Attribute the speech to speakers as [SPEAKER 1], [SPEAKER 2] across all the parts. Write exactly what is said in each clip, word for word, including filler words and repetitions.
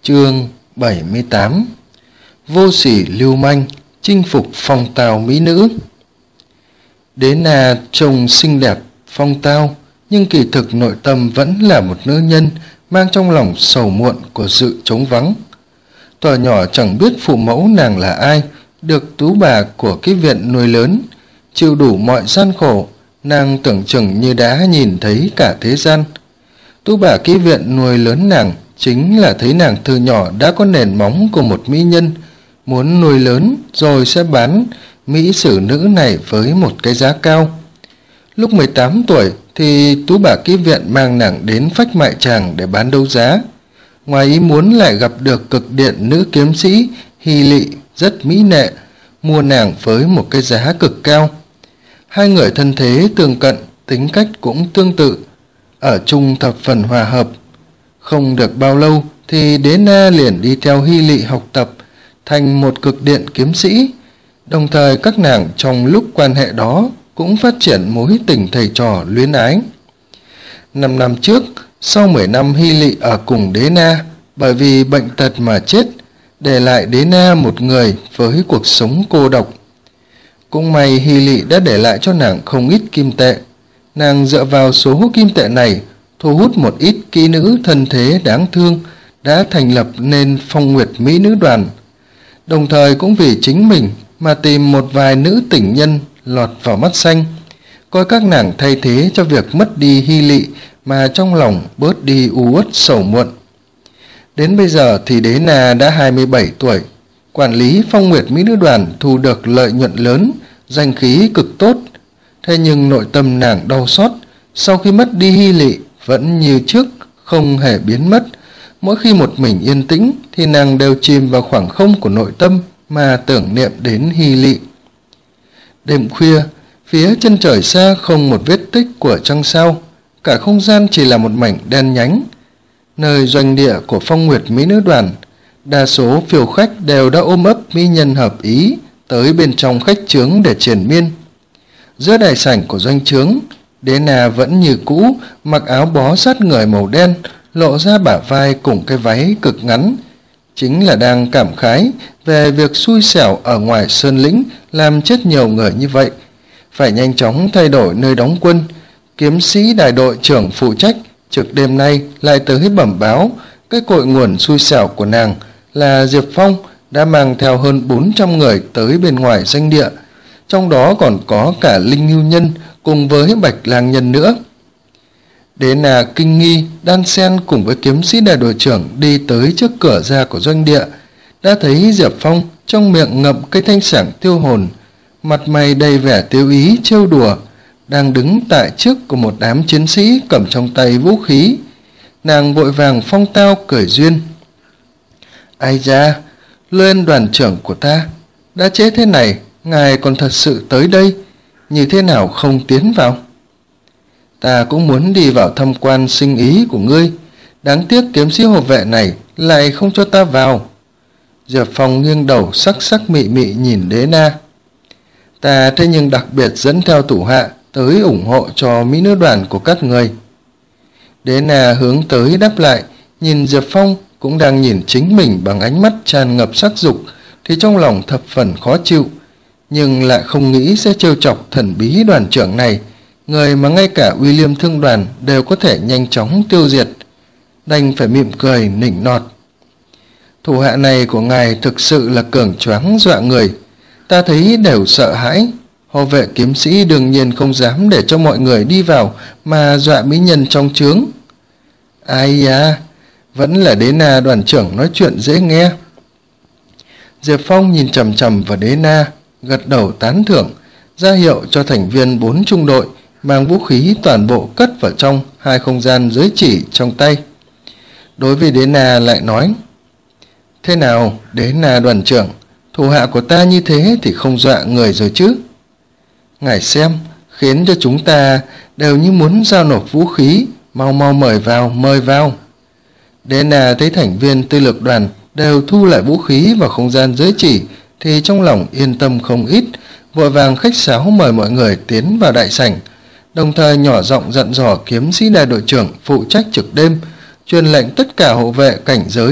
[SPEAKER 1] Chương bảy mươi tám. Vô sỉ lưu manh chinh phục phong tao mỹ nữ. Đế Na trông xinh đẹp phong tao, nhưng kỳ thực nội tâm vẫn là một nữ nhân mang trong lòng sầu muộn của sự trống vắng. Thuở nhỏ chẳng biết phụ mẫu nàng là ai, được tú bà của cái viện nuôi lớn, chịu đủ mọi gian khổ, nàng tưởng chừng như đã nhìn thấy cả thế gian. Tú bà cái viện nuôi lớn nàng chính là thấy nàng từ nhỏ đã có nền móng của một mỹ nhân, muốn nuôi lớn rồi sẽ bán mỹ sử nữ này với một cái giá cao. Lúc mười tám tuổi thì tú bà ký viện mang nàng đến phách mại tràng để bán đấu giá. Ngoài ý muốn lại gặp được cực điện nữ kiếm sĩ Hy Lị rất mỹ nệ, mua nàng với một cái giá cực cao. Hai người thân thế tương cận, tính cách cũng tương tự, ở chung thập phần hòa hợp. Không được bao lâu thì Đế Na liền đi theo Hy Lị học tập, thành một cực điện kiếm sĩ. Đồng thời các nàng trong lúc quan hệ đó cũng phát triển mối tình thầy trò luyến ái. Năm năm trước, sau mười năm Hy Lị ở cùng Đế Na, bởi vì bệnh tật mà chết, để lại Đế Na một người với cuộc sống cô độc. Cũng may Hy Lị đã để lại cho nàng không ít kim tệ. Nàng dựa vào số kim tệ này thu hút một ít kỹ nữ thân thế đáng thương, đã thành lập nên Phong Nguyệt Mỹ Nữ Đoàn. Đồng thời cũng vì chính mình mà tìm một vài nữ tình nhân lọt vào mắt xanh, coi các nàng thay thế cho việc mất đi Hy Lị mà trong lòng bớt đi u uất sầu muộn. Đến bây giờ thì Đế Na đã hai mươi bảy tuổi, quản lý Phong Nguyệt Mỹ Nữ Đoàn thu được lợi nhuận lớn, danh khí cực tốt. Thế nhưng nội tâm nàng đau xót, sau khi mất đi Hy Lị vẫn như trước, không hề biến mất. Mỗi khi một mình yên tĩnh thì nàng đều chìm vào khoảng không của nội tâm mà tưởng niệm đến Hy Lị. Đêm khuya, phía chân trời xa không một vết tích của trăng sao, cả không gian chỉ là một mảnh đen nhánh. Nơi doanh địa của Phong Nguyệt Mỹ Nữ Đoàn, đa số phiêu khách đều đã ôm ấp mỹ nhân hợp ý tới bên trong khách trướng để triền miên. Giữa đại sảnh của doanh trướng, Đế Na vẫn như cũ, mặc áo bó sát người màu đen, lộ ra bả vai cùng cái váy cực ngắn, chính là đang cảm khái về việc xui xẻo ở ngoài sơn lĩnh làm chết nhiều người như vậy, phải nhanh chóng thay đổi nơi đóng quân. Kiếm sĩ đại đội trưởng phụ trách trực đêm nay lại tới bẩm báo cái cội nguồn xui xẻo của nàng là Diệp Phong đã mang theo hơn bốn trăm người tới bên ngoài doanh địa, trong đó còn có cả Linh Hưu Nhân cùng với Bạch Lang Nhân nữa. Đế Na kinh nghi đan xen cùng với kiếm sĩ đại đội trưởng đi tới trước cửa ra của doanh địa, đã thấy Diệp Phong trong miệng ngậm cây thanh sảng tiêu hồn, mặt mày đầy vẻ tiêu ý trêu đùa, đang đứng tại trước của một đám chiến sĩ cầm trong tay vũ khí. Nàng vội vàng phong tao cười duyên: "Ai da, Luyên đoàn trưởng của ta đã chết thế này, ngài còn thật sự tới đây, như thế nào không tiến vào?" "Ta cũng muốn đi vào thăm quan sinh ý của ngươi, đáng tiếc kiếm sĩ hộ vệ này lại không cho ta vào." Diệp Phong nghiêng đầu sắc sắc mị mị nhìn Đế Na. "Ta thế nhưng đặc biệt dẫn theo thủ hạ tới ủng hộ cho Mỹ Nữ Đoàn của các người." Đế Na hướng tới đáp lại, nhìn Diệp Phong cũng đang nhìn chính mình bằng ánh mắt tràn ngập sắc dục, thì trong lòng thập phần khó chịu, nhưng lại không nghĩ sẽ trêu chọc thần bí đoàn trưởng này, người mà ngay cả William Thương Đoàn đều có thể nhanh chóng tiêu diệt. Đành phải mỉm cười nịnh nọt: "Thủ hạ này của ngài thực sự là cường choáng dọa người, ta thấy đều sợ hãi. Hộ vệ kiếm sĩ đương nhiên không dám để cho mọi người đi vào mà dọa mỹ nhân trong trướng." "Ai da, vẫn là Đế Na đoàn trưởng nói chuyện dễ nghe." Diệp Phong nhìn chằm chằm vào Đế Na, gật đầu tán thưởng, ra hiệu cho thành viên bốn trung đội mang vũ khí toàn bộ cất vào trong hai không gian giới chỉ trong tay. Đối với Đế Na lại nói: "Thế nào Đế Na đoàn trưởng, thủ hạ của ta như thế thì không dọa người rồi chứ? Ngài xem, khiến cho chúng ta đều như muốn giao nộp vũ khí, mau mau mời vào, mời vào." Đế Na thấy thành viên tư lược đoàn đều thu lại vũ khí vào không gian giới chỉ thì trong lòng yên tâm không ít, vội vàng khách sáo mời mọi người tiến vào đại sảnh, đồng thời nhỏ giọng dặn dò kiếm sĩ đại đội trưởng phụ trách trực đêm, truyền lệnh tất cả hộ vệ cảnh giới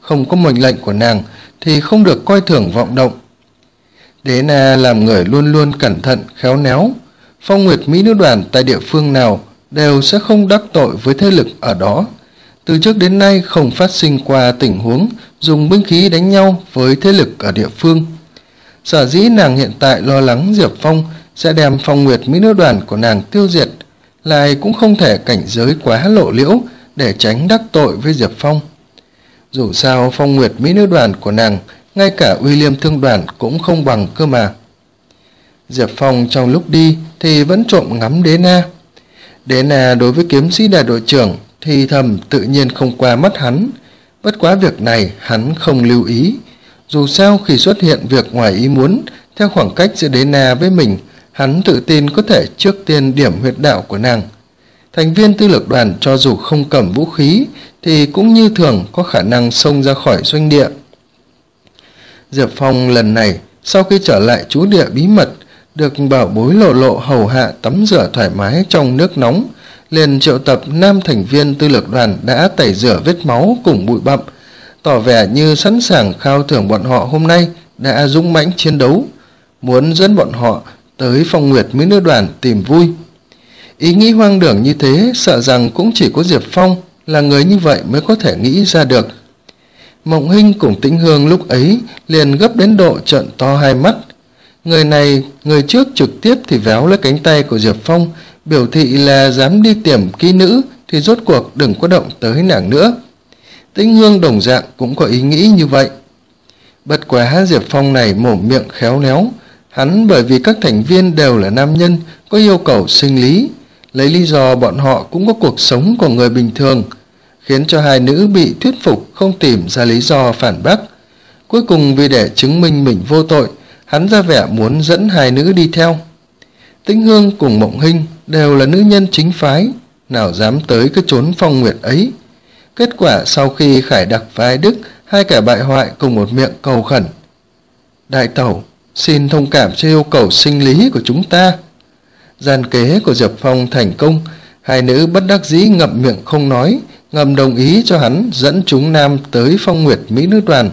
[SPEAKER 1] không có mệnh lệnh của nàng thì không được coi thường vọng động. Đế Na làm người luôn luôn cẩn thận, khéo léo. Phong Nguyệt Mỹ Nữ Đoàn tại địa phương nào đều sẽ không đắc tội với thế lực ở đó. Từ trước đến nay không phát sinh qua tình huống dùng binh khí đánh nhau với thế lực ở địa phương. Sở dĩ nàng hiện tại lo lắng Diệp Phong sẽ đem Phong Nguyệt Mỹ Nữ Đoàn của nàng tiêu diệt, lại cũng không thể cảnh giới quá lộ liễu để tránh đắc tội với Diệp Phong. Dù sao Phong Nguyệt Mỹ Nữ Đoàn của nàng ngay cả Uy Liêm Thương Đoàn cũng không bằng cơ mà. Diệp Phong trong lúc đi thì vẫn trộm ngắm Đế Na. Đế Na đối với kiếm sĩ đại đội trưởng thì thầm tự nhiên không qua mắt hắn, bất quá việc này hắn không lưu ý. Dù sao khi xuất hiện việc ngoài ý muốn, theo khoảng cách giữa Đế Na với mình, hắn tự tin có thể trước tiên điểm huyệt đạo của nàng. Thành viên tư lược đoàn cho dù không cầm vũ khí thì cũng như thường có khả năng xông ra khỏi doanh địa. Diệp Phong lần này sau khi trở lại trú địa bí mật, được bảo bối Lộ Lộ hầu hạ tắm rửa thoải mái trong nước nóng, liền triệu tập nam thành viên tư lược đoàn đã tẩy rửa vết máu cùng bụi bặm, tỏ vẻ như sẵn sàng khao thưởng bọn họ hôm nay đã dũng mãnh chiến đấu, muốn dẫn bọn họ tới Phong Nguyệt Mỹ Nữ Đoàn tìm vui. Ý nghĩ hoang đường như thế sợ rằng cũng chỉ có Diệp Phong là người như vậy mới có thể nghĩ ra được. Mộng Hinh cùng Tĩnh Hương lúc ấy liền gấp đến độ trợn to hai mắt. Người này, người trước trực tiếp thì véo lấy cánh tay của Diệp Phong, biểu thị là dám đi tìm kỹ nữ thì rốt cuộc đừng có động tới nàng nữa. Tĩnh Hương đồng dạng cũng có ý nghĩ như vậy. Bất quá Diệp Phong này mồm miệng khéo léo, hắn bởi vì các thành viên đều là nam nhân có yêu cầu sinh lý, lấy lý do bọn họ cũng có cuộc sống của người bình thường, khiến cho hai nữ bị thuyết phục không tìm ra lý do phản bác. Cuối cùng vì để chứng minh mình vô tội, hắn ra vẻ muốn dẫn hai nữ đi theo. Tĩnh Hương cùng Mộng Hinh đều là nữ nhân chính phái, nào dám tới cái chốn Phong Nguyệt ấy. Kết quả sau khi Khải Đặc và Ai Đức hai kẻ bại hoại cùng một miệng cầu khẩn: Đại tẩu, xin thông cảm cho yêu cầu sinh lý của chúng ta. Gian kế của Diệp Phong thành công, hai nữ bất đắc dĩ ngậm miệng không nói, ngầm đồng ý cho hắn dẫn chúng nam tới Phong Nguyệt Mỹ Nữ Đoàn.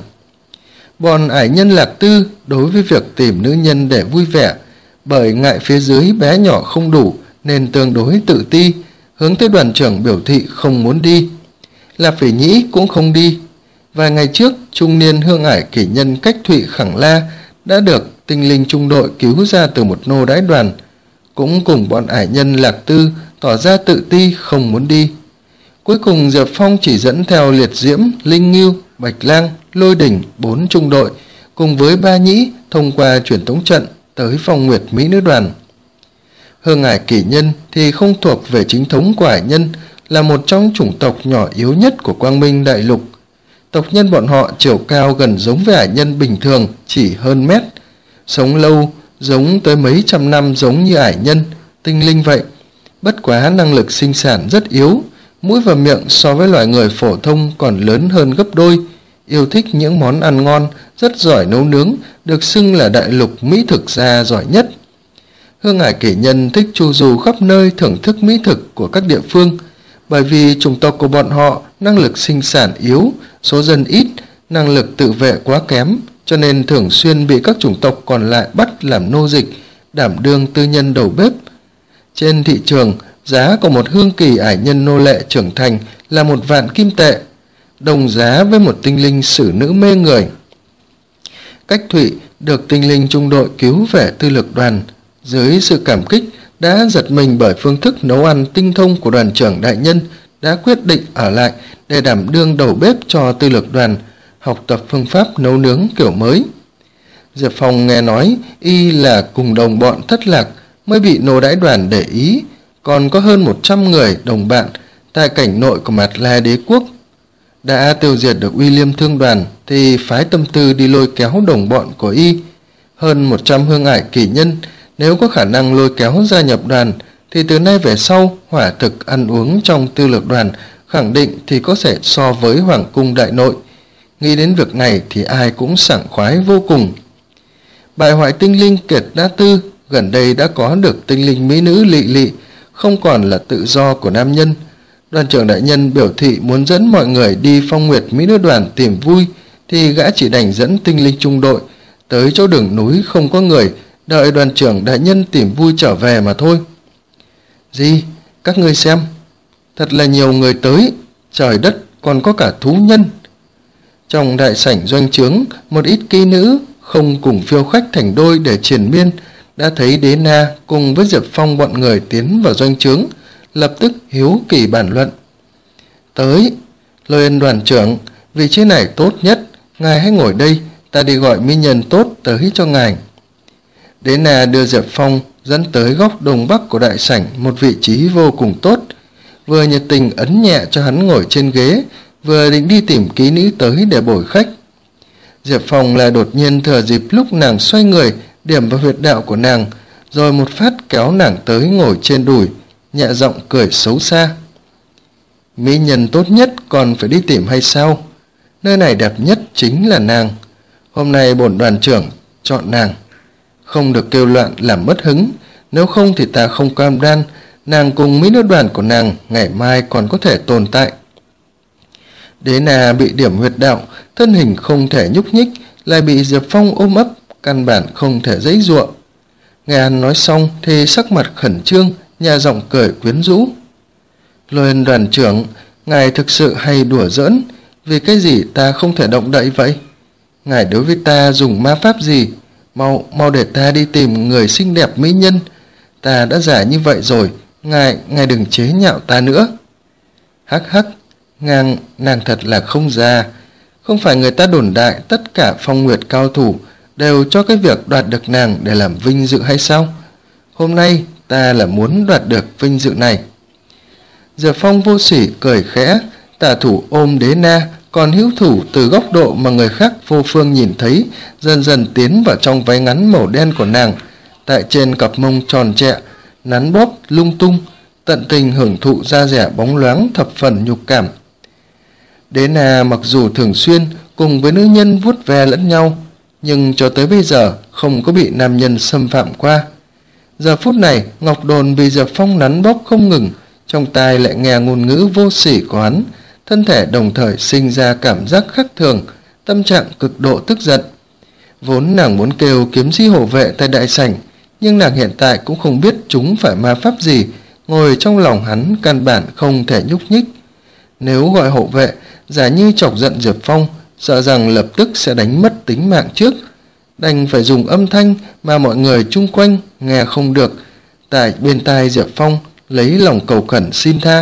[SPEAKER 1] Bọn ải nhân Lạc Tư đối với việc tìm nữ nhân để vui vẻ, bởi ngại phía dưới bé nhỏ không đủ nên tương đối tự ti, hướng tới đoàn trưởng biểu thị không muốn đi. Lạp Phỉ Nhĩ cũng không đi. Vài ngày trước, trung niên hương ải kỷ nhân Cách Thụy Khẳng La đã được tinh linh trung đội cứu ra từ một nô đái đoàn, cũng cùng bọn ải nhân Lạc Tư tỏ ra tự ti không muốn đi. Cuối cùng Diệp Phong chỉ dẫn theo Liệt Diễm, Linh Ngưu, Bạch Lang, Lôi Đỉnh bốn trung đội cùng với Ba Nhĩ thông qua truyền tống trận tới Phong Nguyệt Mỹ Nữ Đoàn. Hương ải kỷ nhân thì không thuộc về chính thống của ải nhân, là một trong chủng tộc nhỏ yếu nhất của Quang Minh Đại Lục. Tộc nhân bọn họ chiều cao gần giống với ải nhân bình thường, chỉ hơn mét, sống lâu giống tới mấy trăm năm giống như ải nhân, tinh linh vậy. Bất quá năng lực sinh sản rất yếu, mũi và miệng so với loài người phổ thông còn lớn hơn gấp đôi, yêu thích những món ăn ngon, rất giỏi nấu nướng, được xưng là đại lục mỹ thực gia giỏi nhất. Hương ải kỷ nhân thích chu du khắp nơi thưởng thức mỹ thực của các địa phương, bởi vì chủng tộc của bọn họ năng lực sinh sản yếu, số dân ít, năng lực tự vệ quá kém, cho nên thường xuyên bị các chủng tộc còn lại bắt làm nô dịch, đảm đương tư nhân đầu bếp. Trên thị trường, giá của một hương kỳ ải nhân nô lệ trưởng thành là một vạn kim tệ, đồng giá với một tinh linh xử nữ mê người. Cách Thụy được tinh linh trung đội cứu về tư lược đoàn, dưới sự cảm kích đã giật mình bởi phương thức nấu ăn tinh thông của đoàn trưởng đại nhân, đã quyết định ở lại để đảm đương đầu bếp cho tư lược đoàn, học tập phương pháp nấu nướng kiểu mới. Diệp Phong nghe nói y là cùng đồng bọn thất lạc mới bị nô đãi đoàn để ý, còn có hơn một trăm người đồng bạn tại cảnh nội của Mạt La Đế quốc. Đã tiêu diệt được Uy Liêm Thương Đoàn thì phái tâm tư đi lôi kéo đồng bọn của y. Hơn một trăm hương ải kỳ nhân, nếu có khả năng lôi kéo gia nhập đoàn thì từ nay về sau hỏa thực ăn uống trong tư lược đoàn khẳng định thì có thể so với Hoàng cung đại nội. Nghĩ đến việc này thì ai cũng sảng khoái vô cùng. Bại hoại tinh linh Kiệt Đa Tư gần đây đã có được tinh linh mỹ nữ Lị Lị, không còn là tự do của nam nhân. Đoàn trưởng đại nhân biểu thị muốn dẫn mọi người đi Phong Nguyệt Mỹ Nữ Đoàn tìm vui, thì gã chỉ đành dẫn tinh linh trung đội tới chỗ đường núi không có người, đợi đoàn trưởng đại nhân tìm vui trở về mà thôi. Gì? Các ngươi xem, thật là nhiều người tới, trời đất, còn có cả thú nhân. Trong đại sảnh doanh trướng, một ít kỹ nữ không cùng phiêu khách thành đôi để triền miên đã thấy Đế Na cùng với Diệp Phong bọn người tiến vào doanh trướng, lập tức hiếu kỳ bàn luận. Tới, Lôi Ân đoàn trưởng, vị trí này tốt nhất, ngài hãy ngồi đây, ta đi gọi mỹ nhân tốt tới cho ngài. Đế Na đưa Diệp Phong dẫn tới góc đông bắc của đại sảnh một vị trí vô cùng tốt, vừa nhiệt tình ấn nhẹ cho hắn ngồi trên ghế, vừa định đi tìm kỹ nữ tới để bồi khách. Diệp Phong là đột nhiên thừa dịp lúc nàng xoay người điểm vào huyệt đạo của nàng, rồi một phát kéo nàng tới ngồi trên đùi, nhẹ giọng cười xấu xa. Mỹ nhân tốt nhất còn phải đi tìm hay sao? Nơi này đẹp nhất chính là nàng. Hôm nay bổn đoàn trưởng chọn nàng. Không được kêu loạn làm mất hứng, nếu không thì ta không cam đoan nàng cùng mỹ nữ đoàn của nàng ngày mai còn có thể tồn tại. Đế Na bị điểm huyệt đạo, thân hình không thể nhúc nhích, lại bị Diệp Phong ôm ấp, căn bản không thể giãy giụa. Nghe hắn nói xong thì sắc mặt khẩn trương, nhà giọng cười quyến rũ. Lôi Ân đoàn trưởng, ngài thực sự hay đùa giỡn, vì cái gì ta không thể động đậy vậy? Ngài đối với ta dùng ma pháp gì? Mau, mau để ta đi tìm người xinh đẹp mỹ nhân. Ta đã già như vậy rồi, ngài, ngài đừng chế nhạo ta nữa. Hắc hắc, ngang, nàng thật là không già. Không phải người ta đồn đại tất cả Phong Nguyệt cao thủ đều cho cái việc đoạt được nàng để làm vinh dự hay sao? Hôm nay ta là muốn đoạt được vinh dự này. Diệp Phong vô sỉ cười khẽ, tả thủ ôm Đế Na, còn hữu thủ từ góc độ mà người khác vô phương nhìn thấy, dần dần tiến vào trong váy ngắn màu đen của nàng, tại trên cặp mông tròn trẹ, nắn bóp lung tung, tận tình hưởng thụ da dẻ bóng loáng thập phần nhục cảm. Đế Na mặc dù thường xuyên cùng với nữ nhân vuốt ve lẫn nhau, nhưng cho tới bây giờ không có bị nam nhân xâm phạm qua. Giờ phút này, Ngọc Đồn bị Diệp Phong nắn bóp không ngừng, trong tai lại nghe ngôn ngữ vô sỉ của hắn, thân thể đồng thời sinh ra cảm giác khác thường, tâm trạng cực độ tức giận. Vốn nàng muốn kêu kiếm sĩ hộ vệ tại đại sảnh, nhưng nàng hiện tại cũng không biết chúng phải ma pháp gì, ngồi trong lòng hắn căn bản không thể nhúc nhích. Nếu gọi hộ vệ, giả như chọc giận Diệp Phong, sợ rằng lập tức sẽ đánh mất tính mạng trước, đành phải dùng âm thanh mà mọi người chung quanh nghe không được, tại bên tai Diệp Phong lấy lòng cầu khẩn xin tha.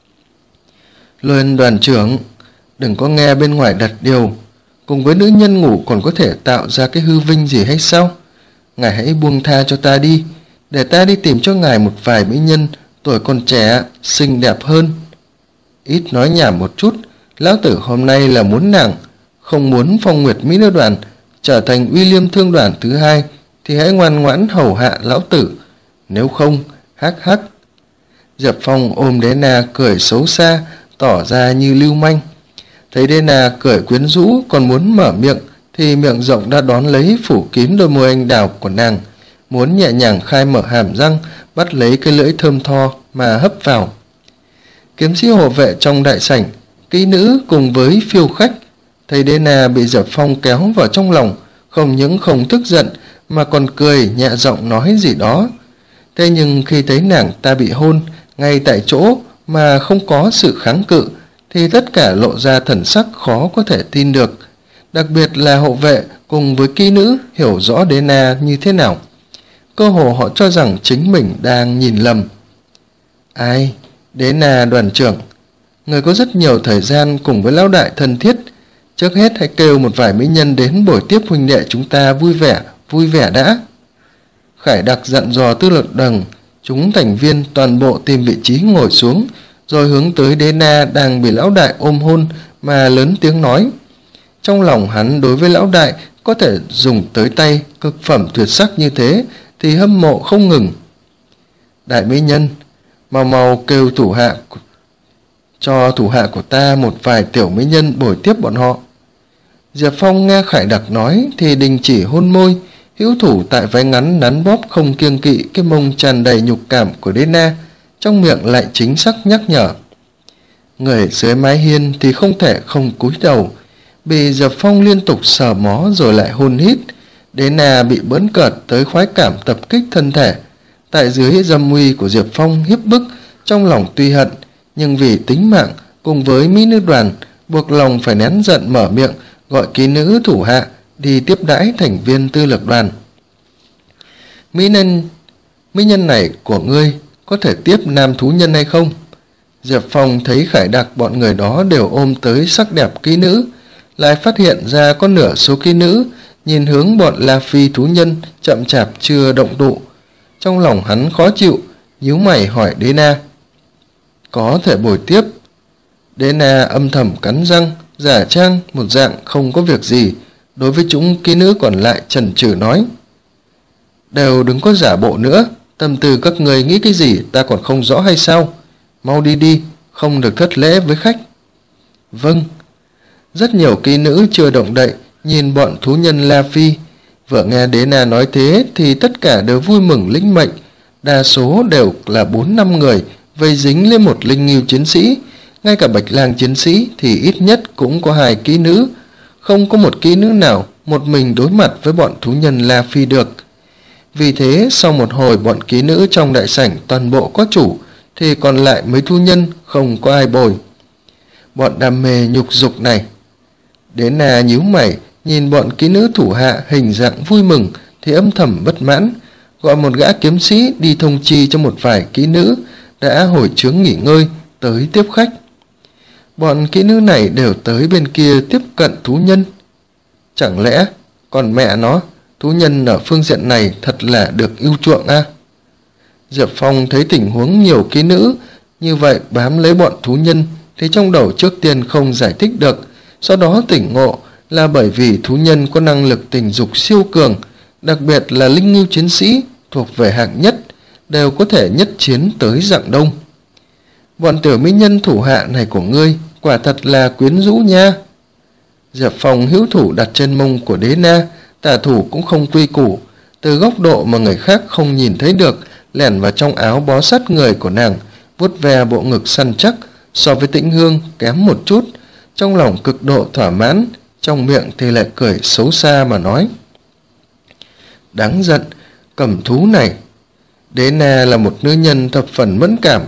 [SPEAKER 1] Lôi Ân đoàn trưởng, đừng có nghe bên ngoài đặt điều, cùng với nữ nhân ngủ còn có thể tạo ra cái hư vinh gì hay sao? Ngài hãy buông tha cho ta đi, để ta đi tìm cho ngài một vài mỹ nhân tuổi còn trẻ, xinh đẹp hơn. Ít nói nhảm một chút, lão tử hôm nay là muốn nàng, không muốn Phong Nguyệt Mỹ Nữ đoàn trở thành William Thương đoàn thứ hai, thì hãy ngoan ngoãn hầu hạ lão tử, nếu không, hắc hắc. Diệp Phong ôm Đế Na cười xấu xa, tỏ ra như lưu manh. Thấy Đế Na cười quyến rũ còn muốn mở miệng, thì miệng rộng đã đón lấy phủ kín đôi môi anh đào của nàng, muốn nhẹ nhàng khai mở hàm răng, bắt lấy cái lưỡi thơm tho mà hấp vào. Kiếm sĩ hộ vệ trong đại sảnh, kỹ nữ cùng với phiêu khách, thấy Đế Na bị Diệp Phong kéo vào trong lòng, không những không tức giận mà còn cười nhẹ giọng nói gì đó. Thế nhưng khi thấy nàng ta bị hôn ngay tại chỗ mà không có sự kháng cự, thì tất cả lộ ra thần sắc khó có thể tin được. Đặc biệt là hộ vệ cùng với kỹ nữ hiểu rõ Đế Na như thế nào. Cơ hồ họ cho rằng chính mình đang nhìn lầm. Ai? Đế Na đoàn trưởng, người có rất nhiều thời gian cùng với lão đại thân thiết, trước hết hãy kêu một vài mỹ nhân đến buổi tiếp huynh đệ chúng ta vui vẻ, vui vẻ đã. Khải Đặc dặn dò Tư Lật Đằng, chúng thành viên toàn bộ tìm vị trí ngồi xuống, rồi hướng tới Đế Na đang bị lão đại ôm hôn mà lớn tiếng nói. Trong lòng hắn đối với lão đại có thể dùng tới tay cực phẩm tuyệt sắc như thế thì hâm mộ không ngừng. Đại mỹ nhân, mau mau kêu thủ hạ cho thủ hạ của ta một vài tiểu mỹ nhân bồi tiếp bọn họ. Diệp Phong nghe Khải Đặc nói thì đình chỉ hôn môi, hữu thủ tại váy ngắn nắn bóp không kiêng kỵ cái mông tràn đầy nhục cảm của Đế Na, trong miệng lại chính xác nhắc nhở. Người dưới mái hiên thì không thể không cúi đầu, bị Diệp Phong liên tục sờ mó rồi lại hôn hít. Đế Na bị bỡn cợt tới khoái cảm tập kích thân thể. Tại dưới dâm uy của Diệp Phong hiếp bức, trong lòng tuy hận, nhưng vì tính mạng cùng với mỹ nữ đoàn, buộc lòng phải nén giận mở miệng gọi kỹ nữ thủ hạ đi tiếp đãi thành viên tư lực đoàn. Mỹ nhân, mỹ nhân này của ngươi có thể tiếp nam thú nhân hay không? Diệp Phong thấy Khải Đặc bọn người đó đều ôm tới sắc đẹp kỹ nữ, lại phát hiện ra có nửa số kỹ nữ nhìn hướng bọn La Phi thú nhân chậm chạp chưa động tụ. Trong lòng hắn khó chịu, nhíu mày hỏi Đế Na. Có thể bồi tiếp. Đế Na âm thầm cắn răng, giả trang một dạng không có việc gì, đối với chúng kỹ nữ còn lại chần chừ nói. Đều đừng có giả bộ nữa, tâm tư các người nghĩ cái gì ta còn không rõ hay sao? Mau đi đi, không được thất lễ với khách. Vâng. Rất nhiều kỹ nữ chưa động đậy, nhìn bọn thú nhân La Phi. Vừa nghe Đế Na nói thế thì tất cả đều vui mừng lĩnh mệnh. Đa số đều là bốn năm người vây dính lên một linh nghiêu chiến sĩ. Ngay cả Bạch Lang chiến sĩ thì ít nhất cũng có hai kỹ nữ. Không có một kỹ nữ nào một mình đối mặt với bọn thú nhân La Phi được. Vì thế sau một hồi bọn kỹ nữ trong đại sảnh toàn bộ có chủ, thì còn lại mấy thú nhân không có ai bồi. Bọn đam mê nhục dục này. Đế Na nhíu mày nhìn bọn kỹ nữ thủ hạ hình dạng vui mừng thì âm thầm bất mãn, gọi một gã kiếm sĩ đi thông chi cho một vài kỹ nữ đã hồi chướng nghỉ ngơi tới tiếp khách. Bọn kỹ nữ này đều tới bên kia tiếp cận thú nhân. Chẳng lẽ còn mẹ nó, thú nhân ở phương diện này thật là được ưu chuộng a? À? Diệp Phong thấy tình huống nhiều kỹ nữ như vậy bám lấy bọn thú nhân thì trong đầu trước tiên không giải thích được, sau đó tỉnh ngộ là bởi vì thú nhân có năng lực tình dục siêu cường, đặc biệt là linh nghiêu chiến sĩ thuộc về hạng nhất, đều có thể nhất chiến tới dạng đông. Bọn tiểu mỹ nhân thủ hạ này của ngươi quả thật là quyến rũ nha. Diệp Phong hữu thủ đặt trên mông của Đế Na, tả thủ cũng không quy củ, từ góc độ mà người khác không nhìn thấy được, lẻn vào trong áo bó sát người của nàng, vuốt ve bộ ngực săn chắc, so với Tĩnh Hương kém một chút, trong lòng cực độ thỏa mãn, trong miệng thì lại cười xấu xa mà nói. Đáng giận, cầm thú này. Đế Na là một nữ nhân thập phần mẫn cảm.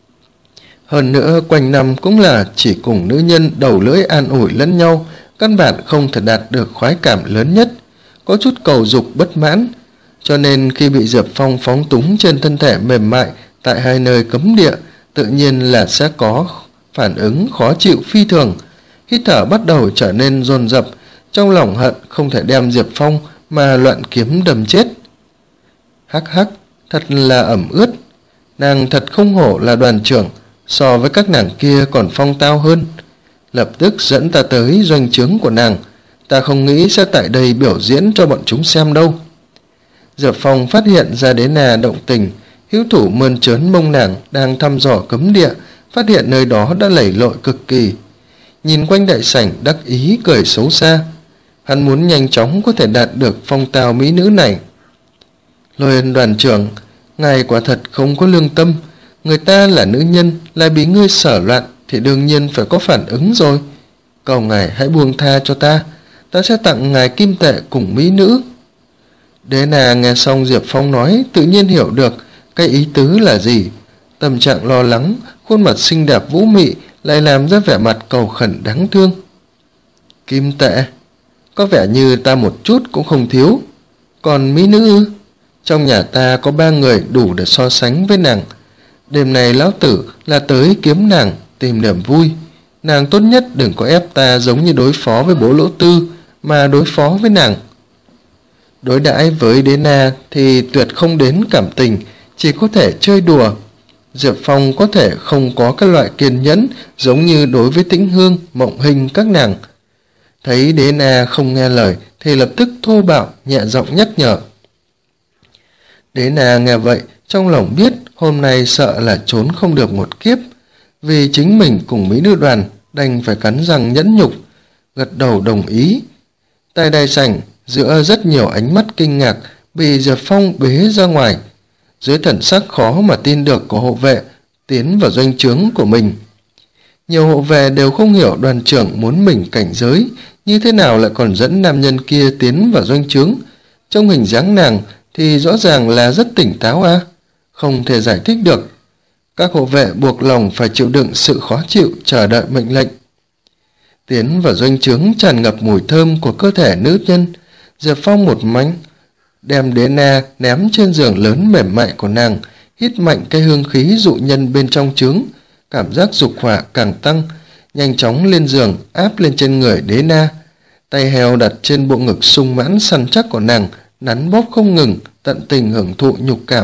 [SPEAKER 1] Hơn nữa quanh năm cũng là chỉ cùng nữ nhân đầu lưỡi an ủi lẫn nhau, căn bản không thể đạt được khoái cảm lớn nhất, có chút cầu dục bất mãn, cho nên khi bị Diệp Phong phóng túng trên thân thể mềm mại tại hai nơi cấm địa, tự nhiên là sẽ có phản ứng khó chịu phi thường, hít thở bắt đầu trở nên dồn dập, trong lòng hận không thể đem Diệp Phong mà loạn kiếm đâm chết. Hắc hắc, thật là ẩm ướt, nàng thật không hổ là đoàn trưởng, so với các nàng kia còn phong tao hơn. Lập tức dẫn ta tới doanh trướng của nàng, ta không nghĩ sẽ tại đây biểu diễn cho bọn chúng xem đâu. Diệp Phong phát hiện ra Đế Na động tình, hữu thủ mơn trớn mông nàng đang thăm dò cấm địa, phát hiện nơi đó đã lầy lội cực kỳ. Nhìn quanh đại sảnh đắc ý cười xấu xa, hắn muốn nhanh chóng có thể đạt được phong tao mỹ nữ này. Lôi Ân đoàn trưởng, ngài quả thật không có lương tâm, người ta là nữ nhân lại bị ngươi sở loạn thì đương nhiên phải có phản ứng rồi. Cầu ngài hãy buông tha cho ta, ta sẽ tặng ngài kim tệ cùng mỹ nữ. Đế Na nghe xong Diệp Phong nói tự nhiên hiểu được cái ý tứ là gì, tâm trạng lo lắng, khuôn mặt xinh đẹp vũ mị lại làm ra vẻ mặt cầu khẩn đáng thương. Kim tệ? Có vẻ như ta một chút cũng không thiếu. Còn mỹ nữ ư? Trong nhà ta có ba người đủ để so sánh với nàng. Đêm này lão tử là tới kiếm nàng, tìm niềm vui. Nàng tốt nhất đừng có ép ta giống như đối phó với bố Lỗ Tư, mà đối phó với nàng. Đối đãi với Đế Na thì tuyệt không đến cảm tình, chỉ có thể chơi đùa. Diệp Phong có thể không có các loại kiên nhẫn giống như đối với Tĩnh Hương, Mộng Hình các nàng. Thấy Đế Na không nghe lời thì lập tức thô bạo nhẹ giọng nhắc nhở. Đế Na nghe vậy trong lòng biết hôm nay sợ là trốn không được một kiếp, vì chính mình cùng mỹ nữ đoàn đành phải cắn răng nhẫn nhục, gật đầu đồng ý. Tại đại sảnh giữa rất nhiều ánh mắt kinh ngạc bị Diệp Phong bế ra ngoài, dưới thần sắc khó mà tin được của hộ vệ tiến vào doanh trướng của mình. Nhiều hộ vệ đều không hiểu đoàn trưởng muốn mình cảnh giới, như thế nào lại còn dẫn nam nhân kia tiến vào doanh trướng. Trong hình dáng nàng thì rõ ràng là rất tỉnh táo à, không thể giải thích được. Các hộ vệ buộc lòng phải chịu đựng sự khó chịu chờ đợi mệnh lệnh. Tiến vào doanh trướng tràn ngập mùi thơm của cơ thể nữ nhân, Diệp Phong một mánh đem Đế Na ném trên giường lớn mềm mại của nàng, hít mạnh cái hương khí dụ nhân bên trong trướng, cảm giác dục hỏa càng tăng, nhanh chóng lên giường áp lên trên người Đế Na, tay heo đặt trên bộ ngực sung mãn săn chắc của nàng, nắn bóp không ngừng, tận tình hưởng thụ nhục cảm.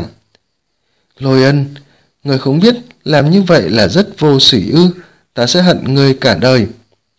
[SPEAKER 1] Lôi Ân, người không biết làm như vậy là rất vô sỉ ư, ta sẽ hận người cả đời.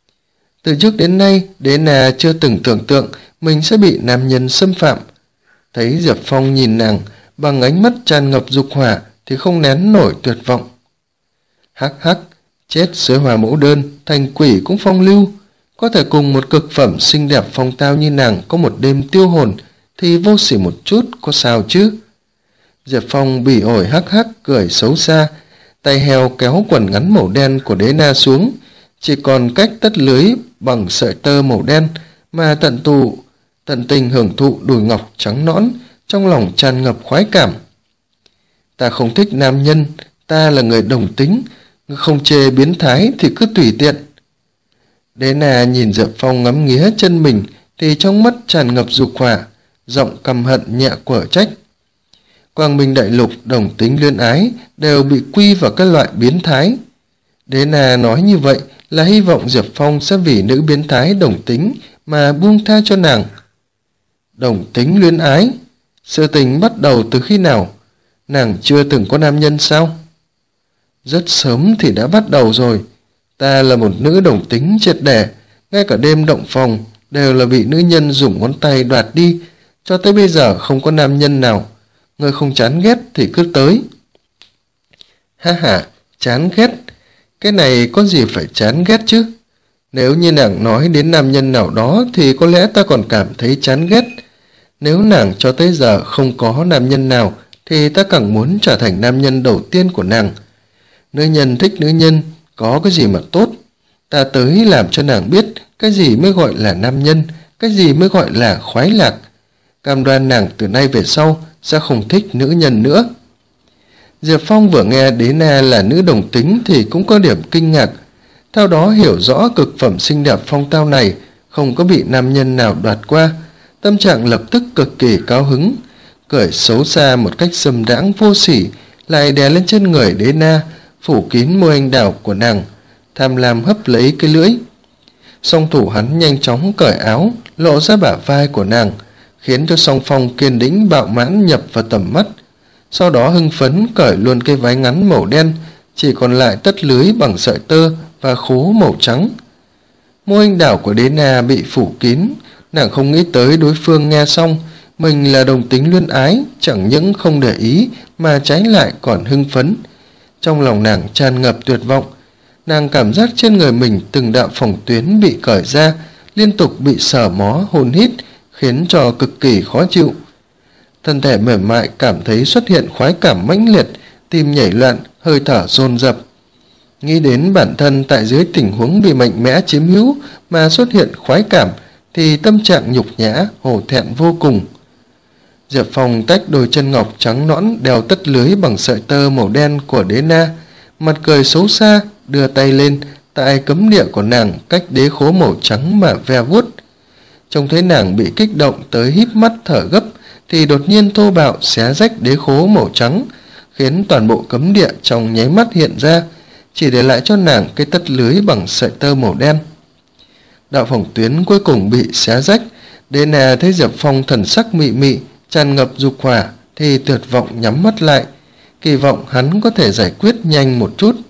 [SPEAKER 1] Từ trước đến nay, Đế Na chưa từng tưởng tượng mình sẽ bị nam nhân xâm phạm. Thấy Diệp Phong nhìn nàng bằng ánh mắt tràn ngập dục hỏa thì không nén nổi tuyệt vọng. Hắc hắc, chết dưới hỏa mẫu đơn, thành quỷ cũng phong lưu. Có thể cùng một cực phẩm xinh đẹp phong tao như nàng có một đêm tiêu hồn thì vô sỉ một chút có sao chứ. Diệp Phong bỉ ổi hắc hắc cười xấu xa, tay heo kéo quần ngắn màu đen của Đế Na xuống, chỉ còn cách tất lưới bằng sợi tơ màu đen mà tận tụ tận tình hưởng thụ đùi ngọc trắng nõn, trong lòng tràn ngập khoái cảm. Ta không thích nam nhân, ta là người đồng tính, không chê biến thái thì cứ tùy tiện. Đế Na nhìn Diệp Phong ngắm nghía chân mình thì trong mắt tràn ngập dục hỏa, giọng căm hận nhẹ quở trách. Quang Minh đại lục đồng tính luyến ái đều bị quy vào các loại biến thái. Đế Na nói như vậy là hy vọng Diệp Phong sẽ vì nữ biến thái đồng tính mà buông tha cho nàng. Đồng tính luyến ái? Sự tình bắt đầu từ khi nào? Nàng chưa từng có nam nhân sao? Rất sớm thì đã bắt đầu rồi. Ta là một nữ đồng tính triệt để, ngay cả đêm động phòng đều là bị nữ nhân dùng ngón tay đoạt đi, cho tới bây giờ không có nam nhân nào. Người không chán ghét thì cứ tới. Ha ha, chán ghét? Cái này có gì phải chán ghét chứ? Nếu như nàng nói đến nam nhân nào đó thì có lẽ ta còn cảm thấy chán ghét. Nếu nàng cho tới giờ không có nam nhân nào thì ta càng muốn trở thành nam nhân đầu tiên của nàng. Nữ nhân thích nữ nhân, có cái gì mà tốt? Ta tới làm cho nàng biết cái gì mới gọi là nam nhân, cái gì mới gọi là khoái lạc. Cam đoan nàng từ nay về sau sẽ không thích nữ nhân nữa. Diệp Phong vừa nghe Đế Na là nữ đồng tính thì cũng có điểm kinh ngạc. Theo đó hiểu rõ cực phẩm xinh đẹp phong tao này không có bị nam nhân nào đoạt qua, tâm trạng lập tức cực kỳ cao hứng, cười xấu xa một cách dâm đãng vô sỉ, lại đè lên trên người Đế Na, phủ kín môi anh đào của nàng, tham lam hấp lấy cái lưỡi. Song thủ hắn nhanh chóng cởi áo, lộ ra bả vai của nàng, khiến cho Song Phong kiên đĩnh bạo mãn nhập vào tầm mắt. Sau đó hưng phấn cởi luôn cái váy ngắn màu đen, chỉ còn lại tất lưới bằng sợi tơ và khố màu trắng. Môi anh đào của Đế Na bị phủ kín, nàng không nghĩ tới đối phương nghe xong mình là đồng tính luyến ái, chẳng những không để ý mà trái lại còn hưng phấn. Trong lòng nàng tràn ngập tuyệt vọng, nàng cảm giác trên người mình từng đạo phòng tuyến bị cởi ra, liên tục bị sờ mó hôn hít, khiến cho cực kỳ khó chịu. Thân thể mềm mại cảm thấy xuất hiện khoái cảm mãnh liệt, tim nhảy loạn, hơi thở dồn dập. Nghĩ đến bản thân tại dưới tình huống bị mạnh mẽ chiếm hữu mà xuất hiện khoái cảm thì tâm trạng nhục nhã, hổ thẹn vô cùng. Diệp Phong tách đôi chân ngọc trắng nõn đeo tất lưới bằng sợi tơ màu đen của Đế Na, mặt cười xấu xa, đưa tay lên tại cấm địa của nàng cách đế khố màu trắng mà ve vuốt. Trông thấy nàng bị kích động tới híp mắt thở gấp thì đột nhiên thô bạo xé rách đế khố màu trắng, khiến toàn bộ cấm địa trong nháy mắt hiện ra, chỉ để lại cho nàng cái tất lưới bằng sợi tơ màu đen. Đạo phòng tuyến cuối cùng bị xé rách. Đế Na thấy Diệp Phong thần sắc mị mị, tràn ngập dục hỏa thì tuyệt vọng nhắm mắt lại, kỳ vọng hắn có thể giải quyết nhanh một chút.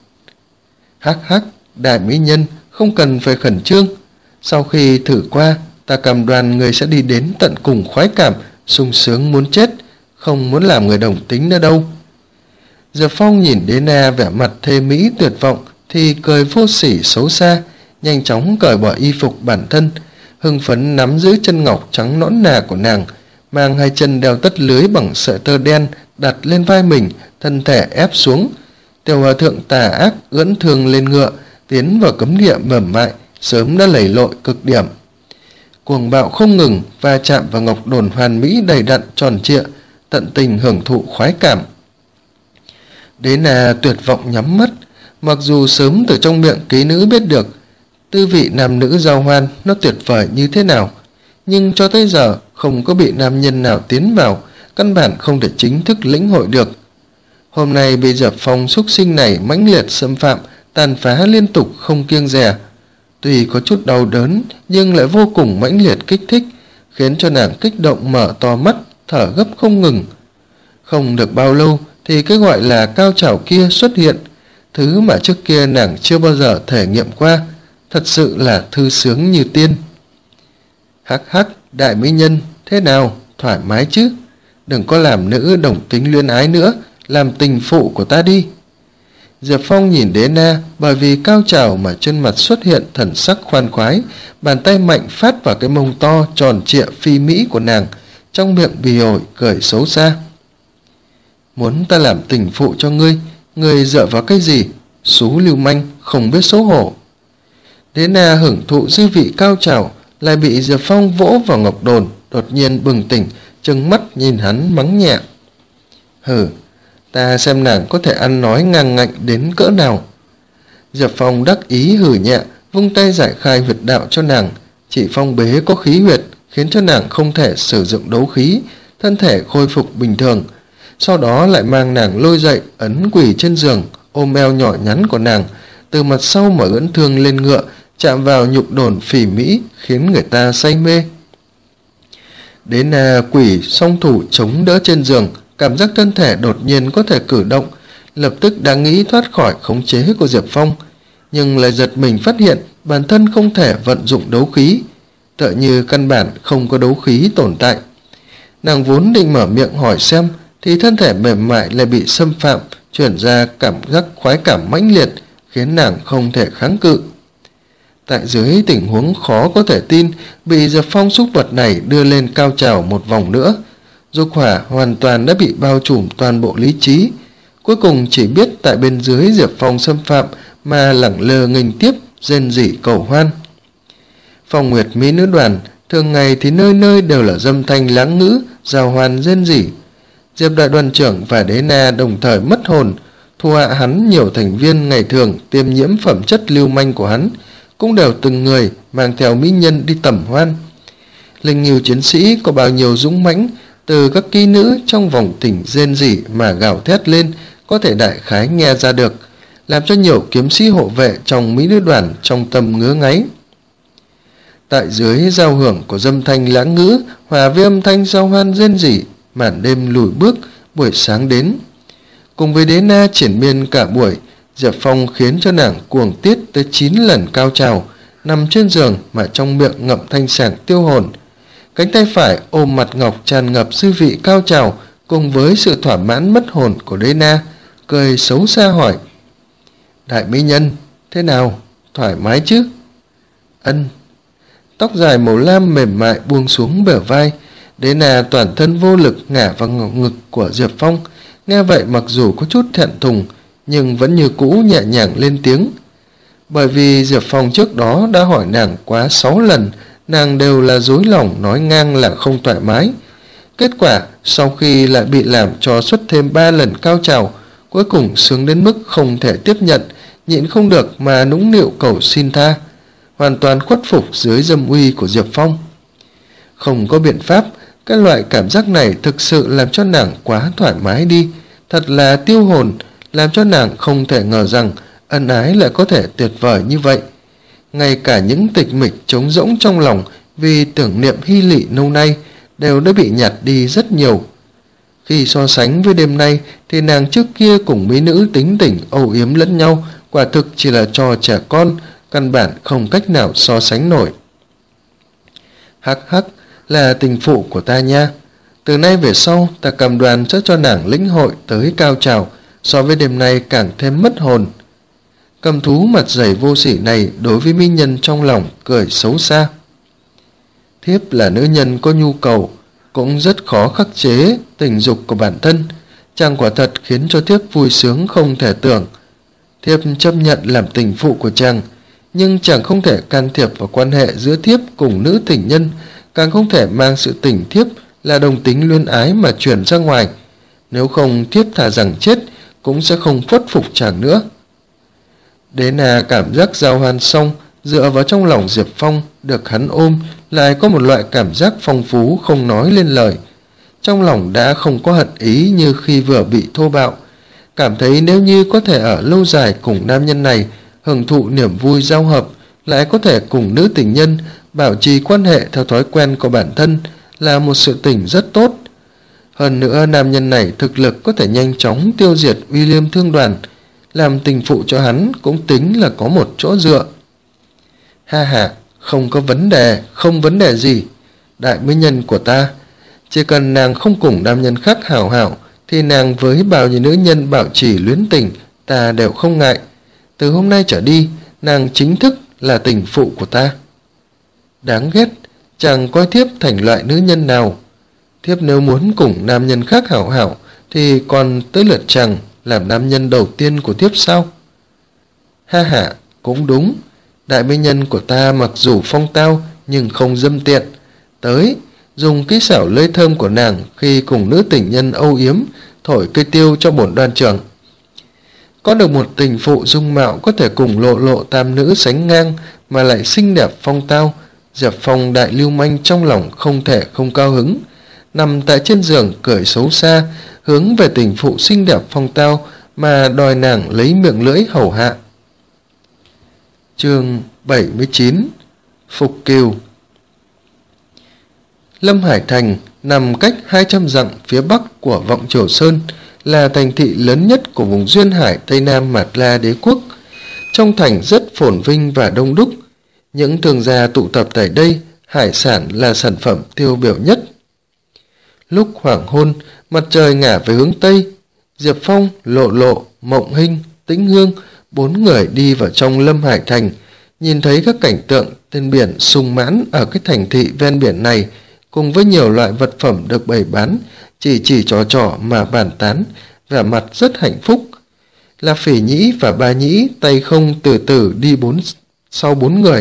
[SPEAKER 1] Hắc hắc, đại mỹ nhân, không cần phải khẩn trương. Sau khi thử qua, ta cam đoan người sẽ đi đến tận cùng khoái cảm, sung sướng muốn chết, không muốn làm người đồng tính nữa đâu. Diệp Phong nhìn Đế Na vẻ mặt thê mỹ tuyệt vọng thì cười vô sỉ xấu xa, nhanh chóng cởi bỏ y phục bản thân, hưng phấn nắm giữ chân ngọc trắng nõn nà của nàng, mang hai chân đeo tất lưới bằng sợi tơ đen đặt lên vai mình, thân thể ép xuống. Tiểu hòa thượng tà ác ưỡn thương lên ngựa, tiến vào cấm địa mềm mại sớm đã lầy lội cực điểm. Cuồng bạo không ngừng va chạm vào ngọc đồn hoàn mỹ đầy đặn tròn trịa, tận tình hưởng thụ khoái cảm. Đế Na tuyệt vọng nhắm mắt, mặc dù sớm từ trong miệng ký nữ biết được tư vị nam nữ giao hoan nó tuyệt vời như thế nào, nhưng cho tới giờ không có bị nam nhân nào tiến vào, căn bản không thể chính thức lĩnh hội được. Hôm nay bị Diệp Phong xúc sinh này mãnh liệt xâm phạm, tàn phá liên tục không kiêng dè. Tuy có chút đau đớn nhưng lại vô cùng mãnh liệt kích thích, khiến cho nàng kích động mở to mắt, thở gấp không ngừng. Không được bao lâu thì cái gọi là cao trào kia xuất hiện, thứ mà trước kia nàng chưa bao giờ thể nghiệm qua, thật sự là thư sướng như tiên. Hắc hắc, đại mỹ nhân, thế nào, thoải mái chứ? Đừng có làm nữ đồng tính luyến ái nữa, làm tình phụ của ta đi. Diệp Phong nhìn Đế Na, bởi vì cao trào mà trên mặt xuất hiện thần sắc khoan khoái, bàn tay mạnh phát vào cái mông to tròn trịa phi mỹ của nàng, trong miệng bì ổi cười xấu xa. Muốn ta làm tình phụ cho ngươi, ngươi dựa vào cái gì? Xú lưu manh, không biết xấu hổ. Đế Na hưởng thụ dư vị cao trào, lại bị Diệp Phong vỗ vào ngọc đồn, đột nhiên bừng tỉnh, trừng mắt nhìn hắn mắng nhẹ. Hừ, ta xem nàng có thể ăn nói ngang ngạnh đến cỡ nào. Diệp Phong đắc ý hử nhẹ, vung tay giải khai huyệt đạo cho nàng. Chỉ phong bế có khí huyệt, khiến cho nàng không thể sử dụng đấu khí, thân thể khôi phục bình thường. Sau đó lại mang nàng lôi dậy, ấn quỳ trên giường, ôm eo nhỏ nhắn của nàng, từ mặt sau mở ưỡn thương lên ngựa, chạm vào nhục đồn phỉ mỹ, khiến người ta say mê. Đế Na quỷ song thủ chống đỡ trên giường, cảm giác thân thể đột nhiên có thể cử động, lập tức đã nghĩ thoát khỏi khống chế của Diệp Phong, nhưng lại giật mình phát hiện bản thân không thể vận dụng đấu khí, tựa như căn bản không có đấu khí tồn tại. Nàng vốn định mở miệng hỏi xem, thì thân thể mềm mại lại bị xâm phạm, chuyển ra cảm giác khoái cảm mãnh liệt, khiến nàng không thể kháng cự. Tại dưới tình huống khó có thể tin, bị Diệp Phong xúc vật này đưa lên cao trào một vòng nữa, dục hỏa hoàn toàn đã bị bao trùm toàn bộ lý trí, cuối cùng chỉ biết tại bên dưới Diệp Phong xâm phạm mà lẳng lơ nghênh tiếp, rên rỉ cầu hoan. Phong Nguyệt Mỹ Nữ Đoàn thường ngày thì nơi nơi đều là dâm thanh láng ngữ, giao hoan rên rỉ. Diệp đại đoàn trưởng và Đế Na đồng thời mất hồn, thu hạ hắn nhiều thành viên ngày thường tiêm nhiễm phẩm chất lưu manh của hắn, cũng đều từng người mang theo mỹ nhân đi tầm hoan. Linh Nghiêu chiến sĩ có bao nhiêu dũng mãnh, từ các kỹ nữ trong vòng tỉnh rên rỉ mà gào thét lên, có thể đại khái nghe ra được, làm cho nhiều kiếm sĩ hộ vệ trong Mỹ Nữ Đoàn trong tâm ngứa ngáy. Tại dưới giao hưởng của dâm thanh lãng ngữ hòa với âm thanh giao hoan rên rỉ, màn đêm lùi bước, buổi sáng đến. Cùng với Đế Na triển miên cả buổi, Diệp Phong khiến cho nàng cuồng tiết tới chín lần cao trào, nằm trên giường mà trong miệng ngậm thanh sảng tiêu hồn. Cánh tay phải ôm mặt ngọc tràn ngập dư vị cao trào, cùng với sự thỏa mãn mất hồn của Đế Na, cười xấu xa hỏi: Đại mỹ nhân, thế nào, thoải mái chứ? Ân. Tóc dài màu lam mềm mại buông xuống bờ vai, Đế Na toàn thân vô lực ngả vào ngực của Diệp Phong. Nghe vậy mặc dù có chút thẹn thùng, nhưng vẫn như cũ nhẹ nhàng lên tiếng. Bởi vì Diệp Phong trước đó đã hỏi nàng quá sáu lần, nàng đều là dối lòng nói ngang là không thoải mái. Kết quả sau khi lại bị làm cho xuất thêm ba lần cao trào, cuối cùng sướng đến mức không thể tiếp nhận, nhịn không được mà nũng nịu cầu xin tha, hoàn toàn khuất phục dưới dâm uy của Diệp Phong. Không có biện pháp, cái loại cảm giác này thực sự làm cho nàng quá thoải mái đi, thật là tiêu hồn, làm cho nàng không thể ngờ rằng ân ái lại có thể tuyệt vời như vậy. Ngay cả những tịch mịch trống rỗng trong lòng vì tưởng niệm hy lị lâu nay đều đã bị nhạt đi rất nhiều. Khi so sánh với đêm nay thì nàng trước kia cùng mỹ nữ tính tình âu yếm lẫn nhau quả thực chỉ là trò trẻ con, căn bản không cách nào so sánh nổi. Hắc hắc, là tình phụ của ta nha. Từ nay về sau ta cầm đoàn sẽ cho nàng lĩnh hội tới cao trào, so với đêm nay càng thêm mất hồn. Cầm thú mặt dày vô sỉ này đối với mỹ nhân trong lòng cười xấu xa. Thiếp là nữ nhân có nhu cầu, cũng rất khó khắc chế tình dục của bản thân, chàng quả thật khiến cho thiếp vui sướng không thể tưởng. thiếp chấp nhận làm tình phụ của chàng, nhưng chàng không thể can thiệp vào quan hệ giữa thiếp cùng nữ tình nhân, càng không thể mang sự tình thiếp là đồng tính luyến ái mà truyền ra ngoài. Nếu không, thiếp thà rằng chết cũng sẽ không khuất phục chàng nữa. Đế Na cảm giác giao hoan xong, dựa vào trong lòng Diệp Phong, được hắn ôm, lại có một loại cảm giác phong phú không nói lên lời. Trong lòng đã không có hận ý như khi vừa bị thô bạo, cảm thấy nếu như có thể ở lâu dài cùng nam nhân này, hưởng thụ niềm vui giao hợp, lại có thể cùng nữ tình nhân bảo trì quan hệ theo thói quen của bản thân, là một sự tình rất tốt. Hơn nữa, nam nhân này thực lực có thể nhanh chóng tiêu diệt William Thương Đoàn, làm tình phụ cho hắn cũng tính là có một chỗ dựa. Ha ha, không có vấn đề, không vấn đề gì. Đại mỹ nhân của ta, chỉ cần nàng không cùng nam nhân khác hảo hảo, thì nàng với bao nhiêu nữ nhân bảo trì luyến tình, ta đều không ngại. Từ hôm nay trở đi, nàng chính thức là tình phụ của ta. Đáng ghét, chàng coi thiếp thành loại nữ nhân nào. Thiếp nếu muốn cùng nam nhân khác hảo hảo, thì còn tới lượt chàng làm nam nhân đầu tiên của thiếp sao? Ha ha, cũng đúng. Đại mỹ nhân của ta mặc dù phong tao nhưng không dâm tiện. Tới, dùng kỹ xảo lưỡi thơm của nàng khi cùng nữ tình nhân âu yếm, thổi cây tiêu cho bổn đoàn trưởng. Có được một tình phụ dung mạo có thể cùng lộ lộ tam nữ sánh ngang mà lại xinh đẹp phong tao, Diệp Phong đại lưu manh trong lòng không thể không cao hứng, nằm tại trên giường cười xấu xa, hướng về tình phụ xinh đẹp phong tao mà đòi nàng lấy miệng lưỡi hầu hạ. Chương bảy mươi chín. Phục Kiều. Lâm Hải Thành nằm cách hai trăm dặm phía bắc của Vọng Triều Sơn, là thành thị lớn nhất của vùng duyên hải Tây Nam Mạt La Đế quốc. Trong thành rất phồn vinh và đông đúc, những thương gia tụ tập tại đây, hải sản là sản phẩm tiêu biểu nhất. Lúc hoàng hôn, mặt trời ngả về hướng Tây, Diệp Phong, Lộ Lộ, Mộng Hinh, Tĩnh Hương, bốn người đi vào trong Lâm Hải Thành, nhìn thấy các cảnh tượng trên biển sung mãn ở cái thành thị ven biển này, cùng với nhiều loại vật phẩm được bày bán, chỉ chỉ trò trò mà bàn tán, vẻ mặt rất hạnh phúc. Là Phỉ Nhĩ và Ba Nhĩ tay không từ từ đi bốn sau bốn người.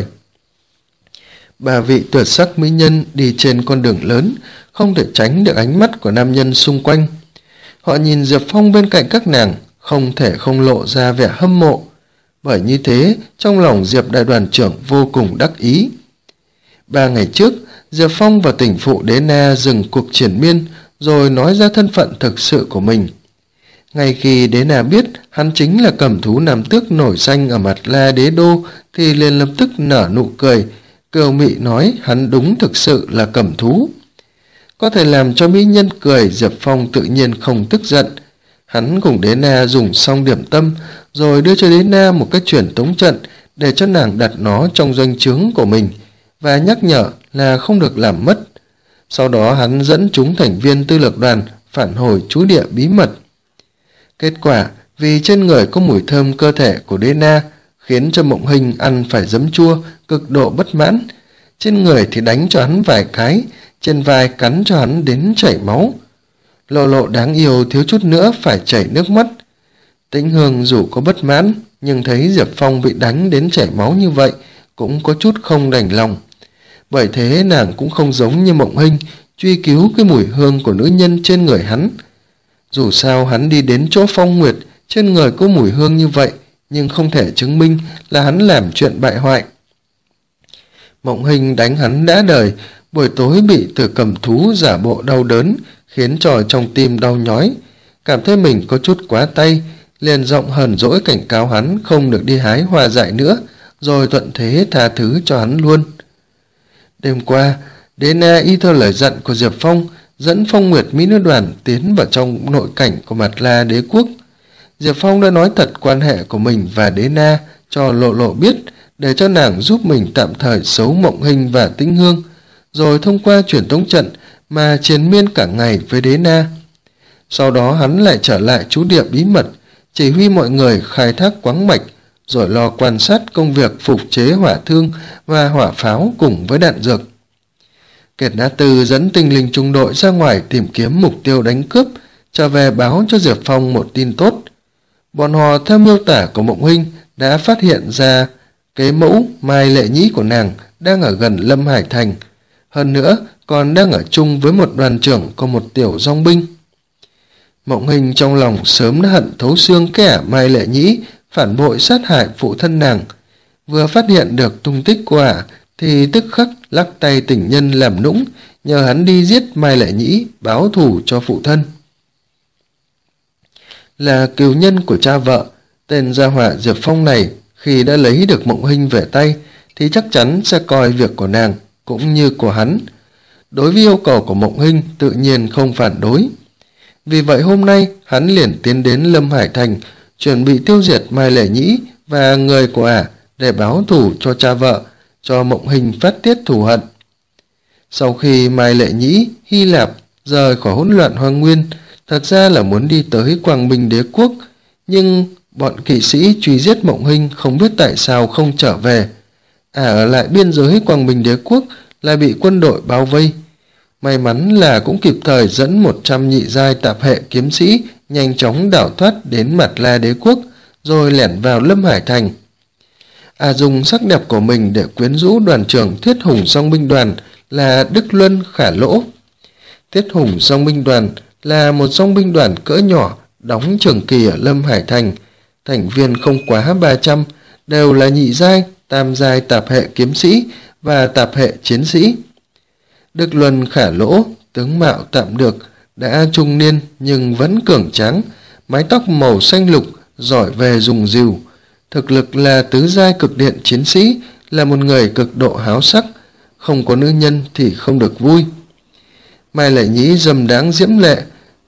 [SPEAKER 1] Ba vị tuyệt sắc mỹ nhân đi trên con đường lớn, không thể tránh được ánh mắt của nam nhân xung quanh. Họ nhìn Diệp Phong bên cạnh các nàng, không thể không lộ ra vẻ hâm mộ. Bởi như thế, trong lòng Diệp đại đoàn trưởng vô cùng đắc ý. Ba ngày trước, Diệp Phong và tình phụ Đế Na dừng cuộc triển miên, rồi nói ra thân phận thực sự của mình. Ngay khi Đế Na biết hắn chính là cầm thú nam tước nổi danh ở Mạt La Đế đô, thì liền lập tức nở nụ cười, kiều mị nói hắn đúng thực sự là cầm thú. Có thể làm cho mỹ nhân cười, Diệp Phong tự nhiên không tức giận. Hắn cùng Đế Na dùng xong điểm tâm, rồi đưa cho Đế Na một cái truyền tống trận để cho nàng đặt nó trong doanh trướng của mình, và nhắc nhở là không được làm mất. Sau đó hắn dẫn chúng thành viên tư lược đoàn phản hồi trú địa bí mật. Kết quả, vì trên người có mùi thơm cơ thể của Đế Na, khiến cho Mộng Hinh ăn phải giấm chua, cực độ bất mãn. Trên người thì đánh cho hắn vài cái, trên vai cắn cho hắn đến chảy máu. Lộ Lộ đáng yêu thiếu chút nữa phải chảy nước mắt. Tĩnh Hương dù có bất mãn, nhưng thấy Diệp Phong bị đánh đến chảy máu như vậy, cũng có chút không đành lòng. Bởi thế nàng cũng không giống như Mộng Hinh, truy cứu cái mùi hương của nữ nhân trên người hắn. Dù sao hắn đi đến chỗ Phong Nguyệt, trên người có mùi hương như vậy, nhưng không thể chứng minh là hắn làm chuyện bại hoại. Mộng Hinh đánh hắn đã đời, buổi tối bị Tử Cầm Thú giả bộ đau đớn, khiến cho trong tim đau nhói, cảm thấy mình có chút quá tay, liền giọng hờn dỗi cảnh cáo hắn không được đi hái hoa dại nữa, rồi thuận thế tha thứ cho hắn luôn. Đêm qua, Đế Na y theo lời dặn của Diệp Phong, dẫn Phong Nguyệt Mỹ Nữ Đoàn tiến vào trong nội cảnh của Mạt La Đế quốc. Diệp Phong đã nói thật quan hệ của mình và Đế Na cho Lộ Lộ biết, để cho nàng giúp mình tạm thời xấu Mộng Hinh và Tĩnh Hương, rồi thông qua truyền tống trận mà triền miên cả ngày với Đế Na. Sau đó hắn lại trở lại trú địa bí mật, chỉ huy mọi người khai thác khoáng mạch, rồi lo quan sát công việc phục chế hỏa thương và hỏa pháo cùng với đạn dược. Kiệt Na Tư dẫn tinh linh trung đội ra ngoài tìm kiếm mục tiêu đánh cướp, trở về báo cho Diệp Phong một tin tốt. Bọn họ theo miêu tả của Mộng Hinh đã phát hiện ra cái mẫu Mai Lệ Nhĩ của nàng đang ở gần Lâm Hải Thành, hơn nữa còn đang ở chung với một đoàn trưởng của một tiểu dòng binh. Mộng Hinh trong lòng sớm đã hận thấu xương kẻ Mai Lệ Nhĩ phản bội sát hại phụ thân nàng. Vừa phát hiện được tung tích của ả thì tức khắc lắc tay tình nhân làm nũng, nhờ hắn đi giết Mai Lệ Nhĩ báo thù cho phụ thân. Là cừu nhân của cha vợ, tên gia hỏa Diệp Phong này khi đã lấy được Mộng Hinh về tay thì chắc chắn sẽ coi việc của nàng cũng như của hắn. Đối với yêu cầu của Mộng Hinh tự nhiên không phản đối. Vì vậy hôm nay hắn liền tiến đến Lâm Hải Thành, chuẩn bị tiêu diệt Mai Lệ Nhĩ và người của ả để báo thù cho cha vợ, cho Mộng Hinh phát tiết thù hận. Sau khi Mai Lệ Nhĩ, Hy Lạp rời khỏi hỗn loạn hoang nguyên, thật ra là muốn đi tới Quang Minh Đế Quốc, nhưng bọn kỵ sĩ truy giết Mộng Hinh không biết tại sao không trở về. Ả ở lại biên giới Quang Minh Đế Quốc lại bị quân đội bao vây. May mắn là cũng kịp thời dẫn một trăm nhị giai tạp hệ kiếm sĩ nhanh chóng đảo thoát đến Mạt La Đế Quốc, rồi lẻn vào Lâm Hải Thành. Ả dùng sắc đẹp của mình để quyến rũ đoàn trưởng Thiết Hùng Song binh đoàn là Đức Luân Khả Lỗ. Thiết Hùng Song binh đoàn là một song binh đoàn cỡ nhỏ đóng trường kỳ ở Lâm Hải Thành, thành viên không quá ba trăm, đều là nhị giai, tam giai tạp hệ kiếm sĩ và tạp hệ chiến sĩ. Đức Luân Khả Lỗ, tướng mạo tạm được, đã trung niên nhưng vẫn cường tráng, mái tóc màu xanh lục, giỏi về dùng rìu. Thực lực là tứ giai cực điện chiến sĩ, là một người cực độ háo sắc, không có nữ nhân thì không được vui. Mai Lệ Nhĩ dâm đáng diễm lệ,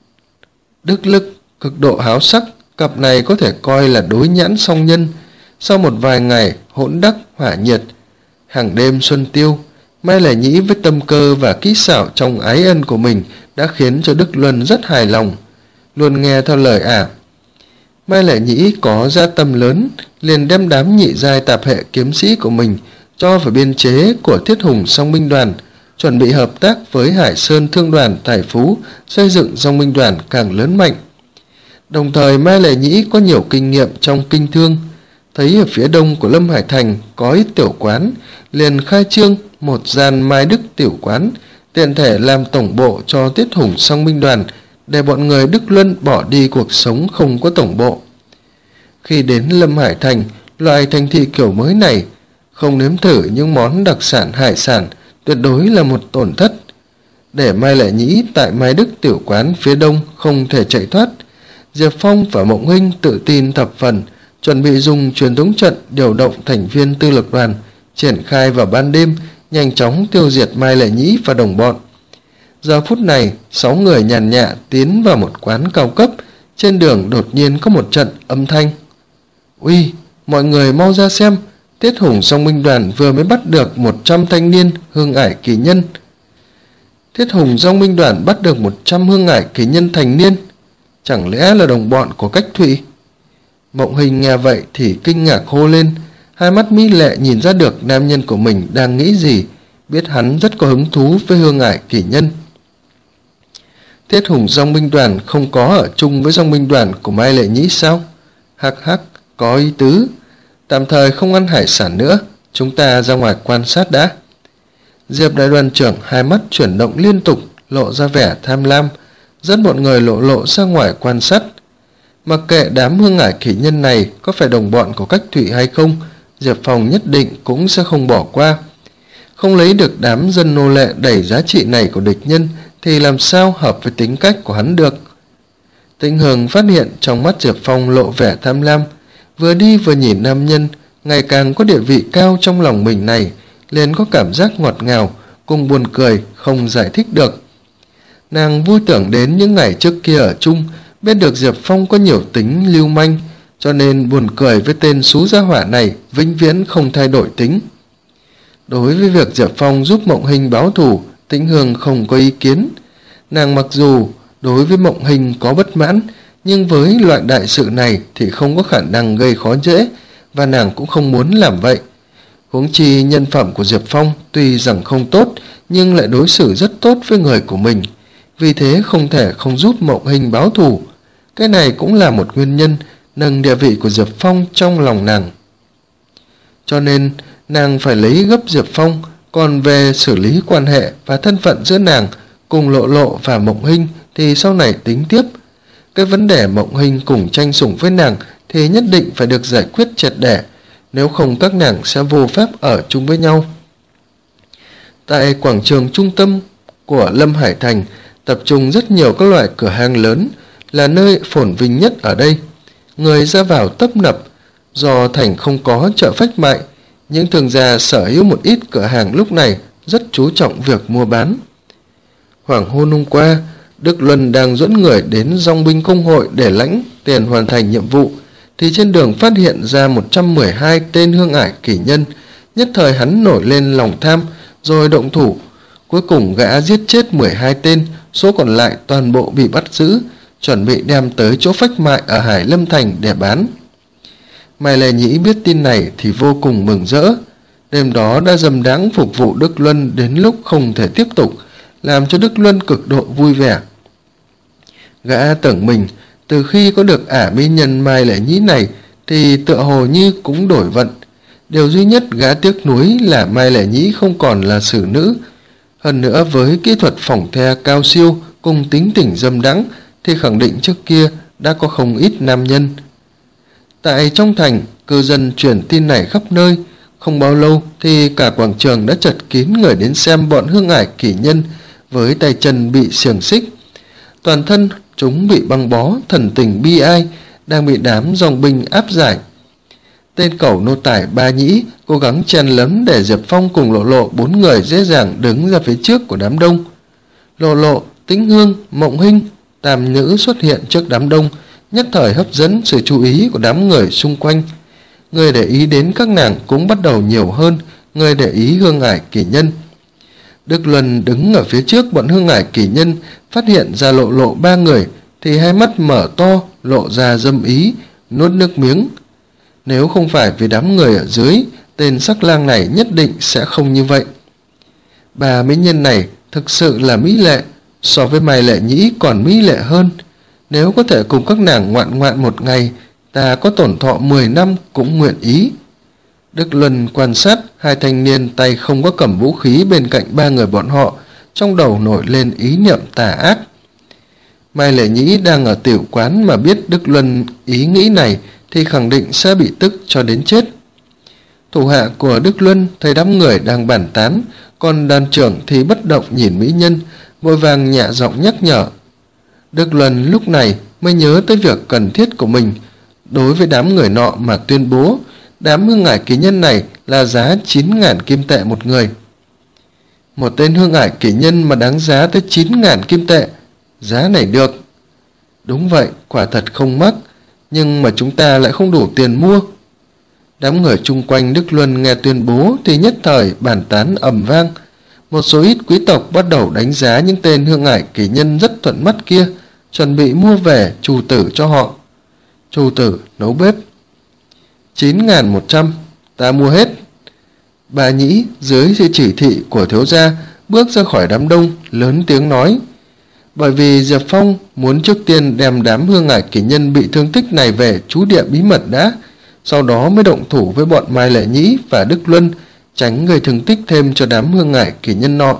[SPEAKER 1] đức lực, cực độ háo sắc, cặp này có thể coi là đối nhãn song nhân. Sau một vài ngày hỗn đắc hỏa nhiệt, hàng đêm xuân tiêu, Mai Lệ Nhĩ với tâm cơ và kỹ xảo trong ái ân của mình đã khiến cho Đức Luân rất hài lòng, luôn nghe theo lời ả. Mai Lệ Nhĩ có gia tâm lớn, liền đem đám nhị giai tạp hệ kiếm sĩ của mình cho vào biên chế của Thiết Hùng Song binh đoàn, chuẩn bị hợp tác với Hải Sơn Thương đoàn Tài Phú, xây dựng song binh đoàn càng lớn mạnh. Đồng thời Mai Lệ Nhĩ có nhiều kinh nghiệm trong kinh thương, thấy ở phía đông của Lâm Hải Thành có ít tiểu quán, liền khai trương một gian Mai Đức tiểu quán, tiện thể làm tổng bộ cho Tiết Hùng Song binh đoàn, để bọn người Đức Luân bỏ đi cuộc sống không có tổng bộ. Khi đến Lâm Hải Thành, loại thành thị kiểu mới này, không nếm thử những món đặc sản hải sản tuyệt đối là một tổn thất. Để Mai Lệ Nhĩ tại Mai Đức tiểu quán phía đông không thể chạy thoát, Diệp Phong và Mộng Hinh tự tin thập phần, chuẩn bị dùng truyền thống trận điều động thành viên tư lực đoàn, triển khai vào ban đêm, nhanh chóng tiêu diệt Mai Lệ Nhĩ và đồng bọn. Giờ phút này, sáu người nhàn nhã tiến vào một quán cao cấp, trên đường đột nhiên có một trận âm thanh. Uy, mọi người mau ra xem, Tiết Hùng Song binh đoàn vừa mới bắt được một trăm thanh niên hương ải kỳ nhân. Thiết Hùng Song binh đoàn bắt được một trăm hương ải kỳ nhân thành niên, chẳng lẽ là đồng bọn của Cách Thụy? Mộng Hinh nghe vậy thì kinh ngạc hô lên, hai mắt mỹ lệ nhìn ra được nam nhân của mình đang nghĩ gì, biết hắn rất có hứng thú với hương ải kỳ nhân. Thiết Hùng Song binh đoàn không có ở chung với song binh đoàn của Mai Lệ Nhĩ sao? Hắc hắc, có ý tứ. Tạm thời không ăn hải sản nữa, chúng ta ra ngoài quan sát đã. Diệp đại đoàn trưởng hai mắt chuyển động liên tục, lộ ra vẻ tham lam, dẫn bọn người lộ lộ ra ngoài quan sát. Mặc kệ đám hương ải kỷ nhân này có phải đồng bọn của Cách Thụy hay không, Diệp Phong nhất định cũng sẽ không bỏ qua. Không lấy được đám dân nô lệ đầy giá trị này của địch nhân thì làm sao hợp với tính cách của hắn được. Tĩnh Hường phát hiện trong mắt Diệp Phong lộ vẻ tham lam, vừa đi vừa nhìn nam nhân ngày càng có địa vị cao trong lòng mình này, liền có cảm giác ngọt ngào cùng buồn cười không giải thích được. Nàng vui tưởng đến những ngày trước kia ở chung, biết được Diệp Phong có nhiều tính lưu manh, cho nên buồn cười với tên xú gia hỏa này vĩnh viễn không thay đổi tính. Đối với việc Diệp Phong giúp Mộng Hinh báo thù, Tĩnh Hương không có ý kiến. Nàng mặc dù đối với Mộng Hinh có bất mãn, nhưng với loại đại sự này thì không có khả năng gây khó dễ, và nàng cũng không muốn làm vậy. Huống chi nhân phẩm của Diệp Phong tuy rằng không tốt, nhưng lại đối xử rất tốt với người của mình, vì thế không thể không giúp Mộng Hinh báo thù. Cái này cũng là một nguyên nhân nâng địa vị của Diệp Phong trong lòng nàng. Cho nên nàng phải lấy gấp Diệp Phong, còn về xử lý quan hệ và thân phận giữa nàng cùng Lộ Lộ và Mộng Hinh thì sau này tính tiếp. Cái vấn đề Mộng Hinh cùng tranh sủng với nàng thì nhất định phải được giải quyết triệt để, nếu không các nàng sẽ vô pháp ở chung với nhau. Tại quảng trường trung tâm của Lâm Hải Thành tập trung rất nhiều các loại cửa hàng lớn, là nơi phồn vinh nhất ở đây. Người ra vào tấp nập, do thành không có chợ phách mại, những thương gia sở hữu một ít cửa hàng lúc này rất chú trọng việc mua bán. Hoàng hôn hôm qua, Đức Luân đang dẫn người đến dòng binh công hội để lãnh tiền hoàn thành nhiệm vụ, thì trên đường phát hiện ra một trăm mười hai tên hương ải kỷ nhân. Nhất thời hắn nổi lên lòng tham, rồi động thủ. Cuối cùng gã giết chết mười hai tên, số còn lại toàn bộ bị bắt giữ, chuẩn bị đem tới chỗ phách mại ở Hải Lâm Thành để bán. Mai Lệ Nhĩ biết tin này thì vô cùng mừng rỡ. Đêm đó đã dâm đãng phục vụ Đức Luân đến lúc không thể tiếp tục, làm cho Đức Luân cực độ vui vẻ. Gã tưởng mình từ khi có được ả mỹ nhân Mai Lệ Nhĩ này thì tựa hồ như cũng đổi vận. Điều duy nhất gã tiếc nuối là Mai Lệ Nhĩ không còn là xử nữ. Hơn nữa với kỹ thuật phỏng the cao siêu cùng tính tình dâm đãng thì khẳng định trước kia đã có không ít nam nhân. Tại trong thành, cư dân truyền tin này khắp nơi. Không bao lâu thì cả quảng trường đã chật kín người đến xem bọn hương ải kỷ nhân với tay chân bị xiềng xích. Toàn thân chúng bị băng bó, thần tình bi ai, đang bị đám dòng binh áp giải. Tên cẩu nô tài Ba Nhĩ cố gắng chen lấn để Diệp Phong cùng Lộ Lộ bốn người dễ dàng đứng ra phía trước của đám đông. Lộ Lộ, Tĩnh Hương, Mộng Hinh, tam nữ xuất hiện trước đám đông, nhất thời hấp dẫn sự chú ý của đám người xung quanh. Người để ý đến các nàng cũng bắt đầu nhiều hơn người để ý hương ải kỷ nhân. Đức Luân đứng ở phía trước bọn hương ải kỷ nhân, phát hiện ra Lộ Lộ ba người thì hai mắt mở to, lộ ra dâm ý, nuốt nước miếng. Nếu không phải vì đám người ở dưới, tên sắc lang này nhất định sẽ không như vậy. Bà mỹ nhân này thực sự là mỹ lệ, so với Mai Lệ Nhĩ còn mỹ lệ hơn. Nếu có thể cùng các nàng ngoạn ngoạn một ngày, ta có tổn thọ mười năm cũng nguyện ý. Đức Luân quan sát hai thanh niên tay không có cầm vũ khí bên cạnh ba người bọn họ, trong đầu nổi lên ý niệm tà ác. Mai Lệ Nhĩ đang ở tiểu quán mà biết Đức Luân ý nghĩ này thì khẳng định sẽ bị tức cho đến chết. Thủ hạ của Đức Luân thấy đám người đang bàn tán, còn đàn trưởng thì bất động nhìn mỹ nhân, vội vàng nhẹ giọng nhắc nhở. Đức Luân lúc này mới nhớ tới việc cần thiết của mình đối với đám người nọ mà tuyên bố đám hương ải kỷ nhân này là giá chín ngàn kim tệ một người. Một tên hương ải kỷ nhân mà đáng giá tới chín ngàn kim tệ, giá này được. Đúng vậy, quả thật không mắc, nhưng mà chúng ta lại không đủ tiền mua. Đám người chung quanh Đức Luân nghe tuyên bố thì nhất thời bàn tán ầm vang. Một số ít quý tộc bắt đầu đánh giá những tên hương ải kỷ nhân rất thuận mắt kia, chuẩn bị mua về trù tử cho họ. Trù tử nấu bếp. chín ngàn một trăm, ta mua hết. Bà Nhĩ dưới sự chỉ thị của thiếu gia bước ra khỏi đám đông, lớn tiếng nói. Bởi vì Diệp Phong muốn trước tiên đem đám hương ải kỷ nhân bị thương tích này về trú địa bí mật đã, sau đó mới động thủ với bọn Mai Lệ Nhĩ và Đức Luân, tránh gây thương tích thêm cho đám hương ải kỷ nhân nọ.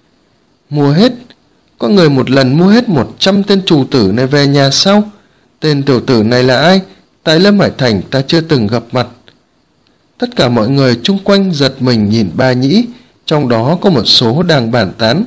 [SPEAKER 1] Mua hết? Có người một lần mua hết một trăm tên trù tử này về nhà sao? Tên tiểu tử này là ai? Tại Lâm Hải Thành ta chưa từng gặp mặt. Tất cả mọi người chung quanh giật mình nhìn Ba Nhĩ, trong đó có một số đang bàn tán.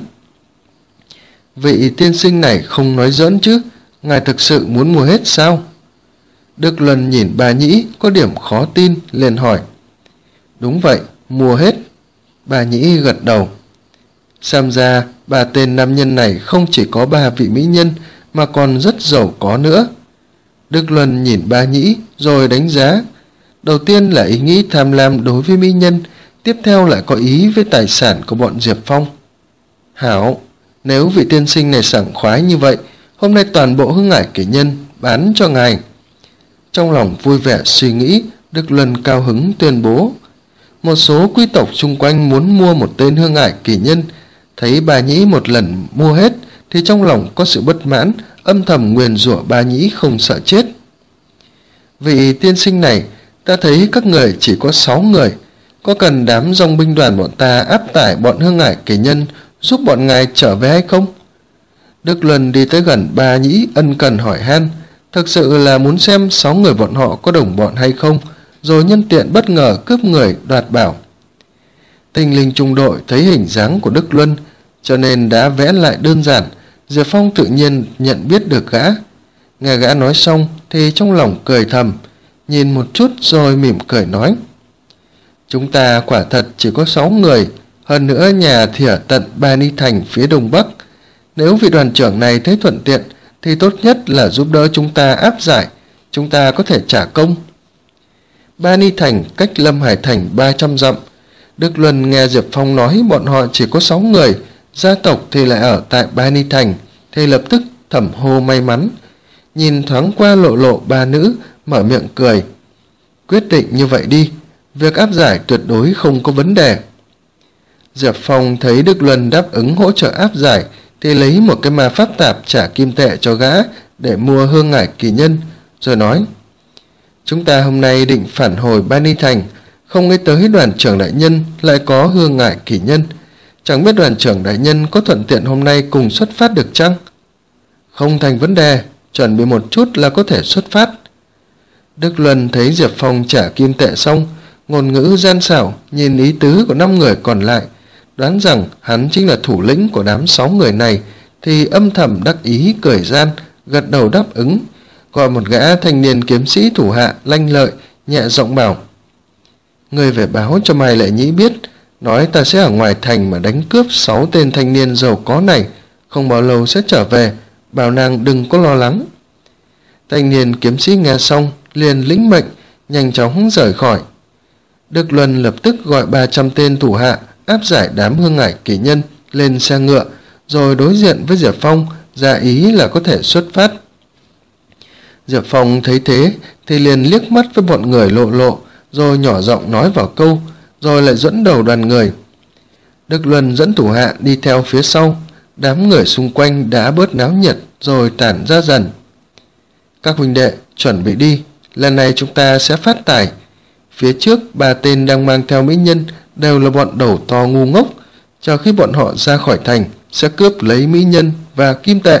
[SPEAKER 1] Vị tiên sinh này không nói giỡn chứ, ngài thực sự muốn mua hết sao? Đức Luân nhìn Ba Nhĩ có điểm khó tin, liền hỏi. Đúng vậy, mua hết. Ba Nhĩ gật đầu. Xem ra ba tên nam nhân này không chỉ có ba vị mỹ nhân mà còn rất giàu có nữa. Đức Luân nhìn Ba Nhĩ rồi đánh giá. Đầu tiên là ý nghĩ tham lam đối với mỹ nhân, tiếp theo lại có ý với tài sản của bọn Diệp Phong. Hảo, nếu vị tiên sinh này sảng khoái như vậy, hôm nay toàn bộ hương ải kỷ nhân bán cho ngài. Trong lòng vui vẻ suy nghĩ, Đức Luân cao hứng tuyên bố. Một số quý tộc xung quanh muốn mua một tên hương ải kỷ nhân, thấy Ba Nhĩ một lần mua hết thì trong lòng có sự bất mãn, âm thầm nguyền rủa Ba Nhĩ không sợ chết. Vị tiên sinh này, ta thấy các người chỉ có sáu người, có cần đám dòng binh đoàn bọn ta áp tải bọn Hương Ngải Kỳ Nhân giúp bọn ngài trở về hay không? Đức Luân đi tới gần Ba Nhĩ ân cần hỏi han, thực sự là muốn xem sáu người bọn họ có đồng bọn hay không, rồi nhân tiện bất ngờ cướp người đoạt bảo. Tinh linh trung đội thấy hình dáng của Đức Luân, cho nên đã vẽ lại đơn giản. Diệp Phong tự nhiên nhận biết được gã. Nghe gã nói xong thì trong lòng cười thầm, nhìn một chút rồi mỉm cười nói: chúng ta quả thật chỉ có sáu người, hơn nữa nhà thì ở tận Ba Ni Thành phía đông bắc. Nếu vị đoàn trưởng này thấy thuận tiện thì tốt nhất là giúp đỡ chúng ta áp giải, chúng ta có thể trả công. Ba Ni Thành cách Lâm Hải Thành ba trăm dặm. Đức Luân nghe Diệp Phong nói bọn họ chỉ có sáu người, gia tộc thì lại ở tại Ba Ni Thành, thì lập tức thầm hô may mắn. Nhìn thoáng qua Lộ Lộ ba nữ, mở miệng cười: quyết định như vậy đi, việc áp giải tuyệt đối không có vấn đề. Diệp Phong thấy Đức Luân đáp ứng hỗ trợ áp giải thì lấy một cái ma pháp tạp trả kim tệ cho gã để mua Hương Ngải Kỳ Nhân, rồi nói: chúng ta hôm nay định phản hồi Ba Ni Thành, không nghĩ tới đoàn trưởng đại nhân lại có Hương Ngải Kỳ Nhân. Chẳng biết đoàn trưởng đại nhân có thuận tiện hôm nay cùng xuất phát được chăng? Không thành vấn đề, chuẩn bị một chút là có thể xuất phát. Đức Luân thấy Diệp Phong trả kim tệ xong, ngôn ngữ gian xảo, nhìn ý tứ của năm người còn lại, đoán rằng hắn chính là thủ lĩnh của đám sáu người này, thì âm thầm đắc ý cười gian, gật đầu đáp ứng, gọi một gã thanh niên kiếm sĩ thủ hạ lanh lợi, nhẹ giọng bảo: người về báo cho Mai Lệ Nhĩ biết, nói ta sẽ ở ngoài thành mà đánh cướp sáu tên thanh niên giàu có này, không bao lâu sẽ trở về, bảo nàng đừng có lo lắng. Thanh niên kiếm sĩ nghe xong liền lĩnh mệnh, nhanh chóng rời khỏi. Đức Luân lập tức gọi ba trăm tên thủ hạ áp giải đám Hương Ngải Kỳ Nhân lên xe ngựa, rồi đối diện với Diệp Phong ra ý là có thể xuất phát. Diệp Phong thấy thế thì liền liếc mắt với bọn người Lộ Lộ, rồi nhỏ giọng nói vào câu, rồi lại dẫn đầu đoàn người. Đức Luân dẫn thủ hạ đi theo phía sau, đám người xung quanh đã bớt náo nhiệt rồi tản ra dần. Các huynh đệ chuẩn bị đi, lần này chúng ta sẽ phát tài. Phía trước ba tên đang mang theo mỹ nhân đều là bọn đầu to ngu ngốc, chờ khi bọn họ ra khỏi thành sẽ cướp lấy mỹ nhân và kim tệ.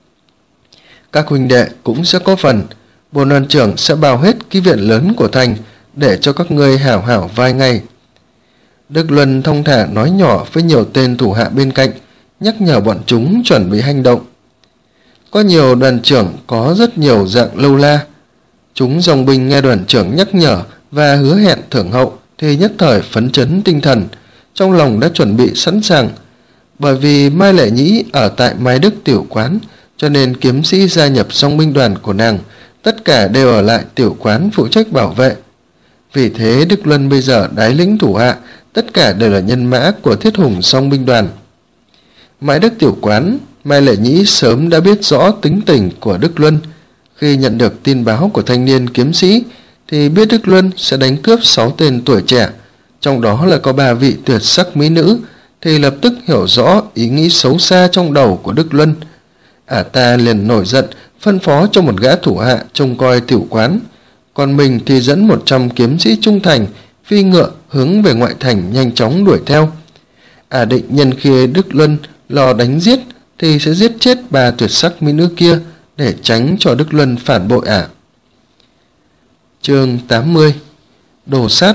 [SPEAKER 1] Các huynh đệ cũng sẽ có phần, bổn đoàn trưởng sẽ bao hết cái viện lớn của thành để cho các ngươi hảo hảo vài ngày. Đức Luân thông thả nói nhỏ với nhiều tên thủ hạ bên cạnh, nhắc nhở bọn chúng chuẩn bị hành động. Có nhiều đoàn trưởng có rất nhiều dạng lâu la. Chúng dòng binh nghe đoàn trưởng nhắc nhở và hứa hẹn thưởng hậu thì nhất thời phấn chấn tinh thần, trong lòng đã chuẩn bị sẵn sàng. Bởi vì Mai Lệ Nhĩ ở tại Mai Đức tiểu quán, cho nên kiếm sĩ gia nhập dòng binh đoàn của nàng tất cả đều ở lại tiểu quán phụ trách bảo vệ. Vì thế Đức Luân bây giờ đái lĩnh thủ hạ tất cả đều là nhân mã của Thiết Hùng dòng binh đoàn. Mai Đức tiểu quán, Mai Lệ Nhĩ sớm đã biết rõ tính tình của Đức Luân. Khi nhận được tin báo của thanh niên kiếm sĩ thì biết Đức Luân sẽ đánh cướp sáu tên tuổi trẻ, trong đó là có ba vị tuyệt sắc mỹ nữ, thì lập tức hiểu rõ ý nghĩ xấu xa trong đầu của Đức Luân. Ả ta liền nổi giận, phân phó cho một gã thủ hạ trông coi tiểu quán, còn mình thì dẫn một trăm kiếm sĩ trung thành phi ngựa hướng về ngoại thành nhanh chóng đuổi theo. Ả định nhân khi Đức Luân lò đánh giết thì sẽ giết chết ba tuyệt sắc mỹ nữ kia để tránh cho Đức Luân phản bội Ả. Chương tám mươi. Đồ sát.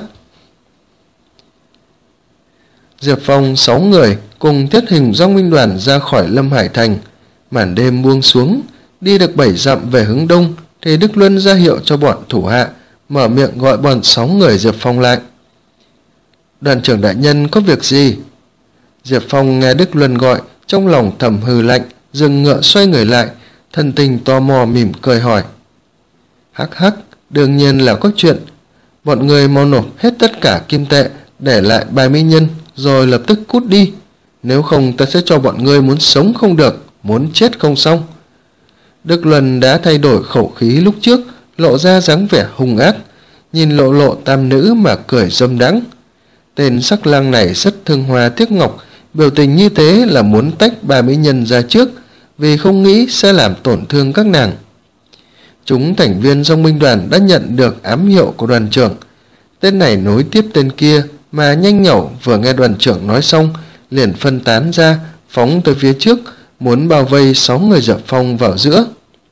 [SPEAKER 1] Diệp Phong sáu người cùng Thiết Hình dòng binh đoàn ra khỏi Lâm Hải Thành. Màn đêm buông xuống, đi được bảy dặm về hướng đông thì Đức Luân ra hiệu cho bọn thủ hạ, mở miệng gọi bọn sáu người Diệp Phong lại. Đoàn trưởng đại nhân có việc gì? Diệp Phong nghe Đức Luân gọi, trong lòng thầm hừ lạnh, dừng ngựa xoay người lại, thần tình tò mò mỉm cười hỏi. Hắc hắc, đương nhiên là có chuyện. Bọn người mau nộp hết tất cả kim tệ, để lại bài mỹ nhân, rồi lập tức cút đi. Nếu không ta sẽ cho bọn ngươi muốn sống không được, muốn chết không xong. Đức Luân đã thay đổi khẩu khí lúc trước, lộ ra dáng vẻ hung ác, nhìn Lộ Lộ tam nữ mà cười dâm đãng. Tên sắc lang này rất thương hoa tiếc ngọc, biểu tình như thế là muốn tách ba mỹ nhân ra trước, vì không nghĩ sẽ làm tổn thương các nàng. Chúng thành viên dòng binh đoàn đã nhận được ám hiệu của đoàn trưởng. Tên này nối tiếp tên kia mà nhanh nhẩu, vừa nghe đoàn trưởng nói xong liền phân tán ra, phóng tới phía trước, muốn bao vây sáu người Diệp Phong vào giữa.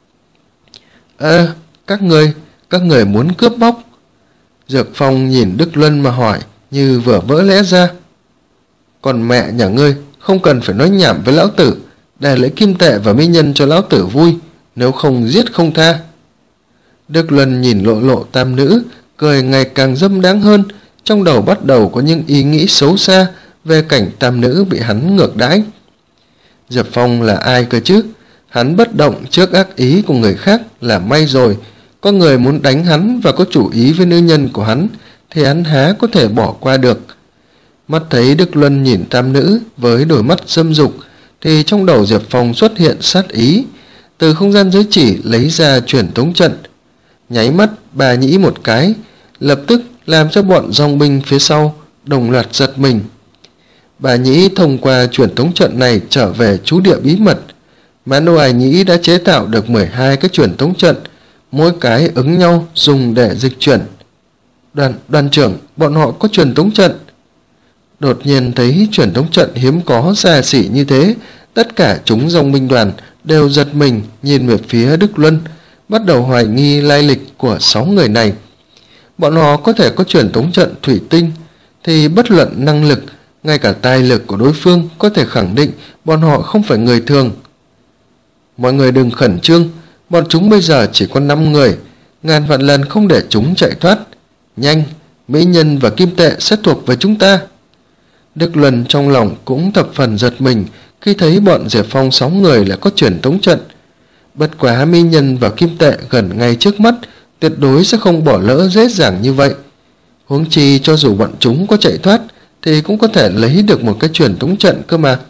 [SPEAKER 1] Ơ, các người, các người muốn cướp bóc? Diệp Phong nhìn Đức Luân mà hỏi như vừa vỡ lẽ ra. Còn mẹ nhà ngươi, không cần phải nói nhảm với lão tử, để lấy kim tệ và mỹ nhân cho lão tử vui, nếu không giết không tha. Đức Luân nhìn lộ lộ tam nữ, cười ngày càng dâm đáng hơn, trong đầu bắt đầu có những ý nghĩ xấu xa về cảnh tam nữ bị hắn ngược đãi. Diệp Phong là ai cơ chứ? Hắn bất động trước ác ý của người khác là may rồi. Có người muốn đánh hắn và có chủ ý với nữ nhân của hắn thì hắn há có thể bỏ qua được. Mắt thấy Đức Luân nhìn tam nữ với đôi mắt dâm dục thì trong đầu Diệp Phong xuất hiện sát ý. Từ không gian giới chỉ lấy ra truyền tống trận, nháy mắt bà nhĩ một cái, lập tức làm cho bọn dòng binh phía sau đồng loạt giật mình. Bà nhĩ thông qua truyền tống trận này trở về trú địa bí mật. Mãn Ô Ai Nhĩ đã chế tạo được mười hai cái truyền tống trận, mỗi cái ứng nhau dùng để dịch chuyển. Đoàn, đoàn trưởng, bọn họ có truyền tống trận. Đột nhiên thấy truyền tống trận hiếm có xa xỉ như thế, tất cả chúng dòng binh đoàn đều giật mình nhìn về phía Đức Luân, bắt đầu hoài nghi lai lịch của sáu người này. Bọn họ có thể có truyền tống trận thủy tinh, thì bất luận năng lực, ngay cả tài lực của đối phương có thể khẳng định bọn họ không phải người thường. Mọi người đừng khẩn trương, bọn chúng bây giờ chỉ có năm người, ngàn vạn lần không để chúng chạy thoát. Nhanh, mỹ nhân và kim tệ sẽ thuộc về chúng ta. Đức Luân trong lòng cũng thập phần giật mình khi thấy bọn Diệp Phong sáu người lại có truyền tống trận. Bất quá mỹ nhân và kim tệ gần ngay trước mắt, tuyệt đối sẽ không bỏ lỡ dễ dàng như vậy. Huống chi cho dù bọn chúng có chạy thoát thì cũng có thể lấy được một cái truyền tống trận cơ mà.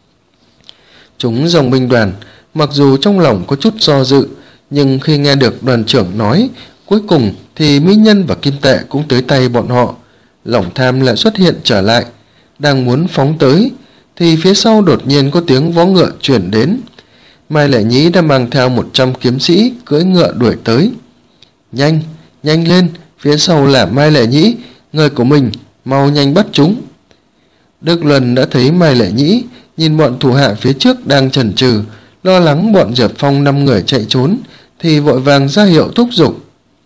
[SPEAKER 1] Chúng dòng binh đoàn mặc dù trong lòng có chút do dự, nhưng khi nghe được đoàn trưởng nói cuối cùng thì mỹ nhân và kim tệ cũng tới tay bọn họ, lòng tham lại xuất hiện trở lại. Đang muốn phóng tới thì phía sau đột nhiên có tiếng vó ngựa chuyển đến. Mai Lệ Nhĩ đã mang theo một trăm kiếm sĩ cưỡi ngựa đuổi tới. Nhanh, nhanh lên, phía sau là Mai Lệ Nhĩ, người của mình, mau nhanh bắt chúng. Đức Luân đã thấy Mai Lệ Nhĩ, nhìn bọn thủ hạ phía trước đang chần chừ, lo lắng bọn Diệp Phong năm người chạy trốn, thì vội vàng ra hiệu thúc giục.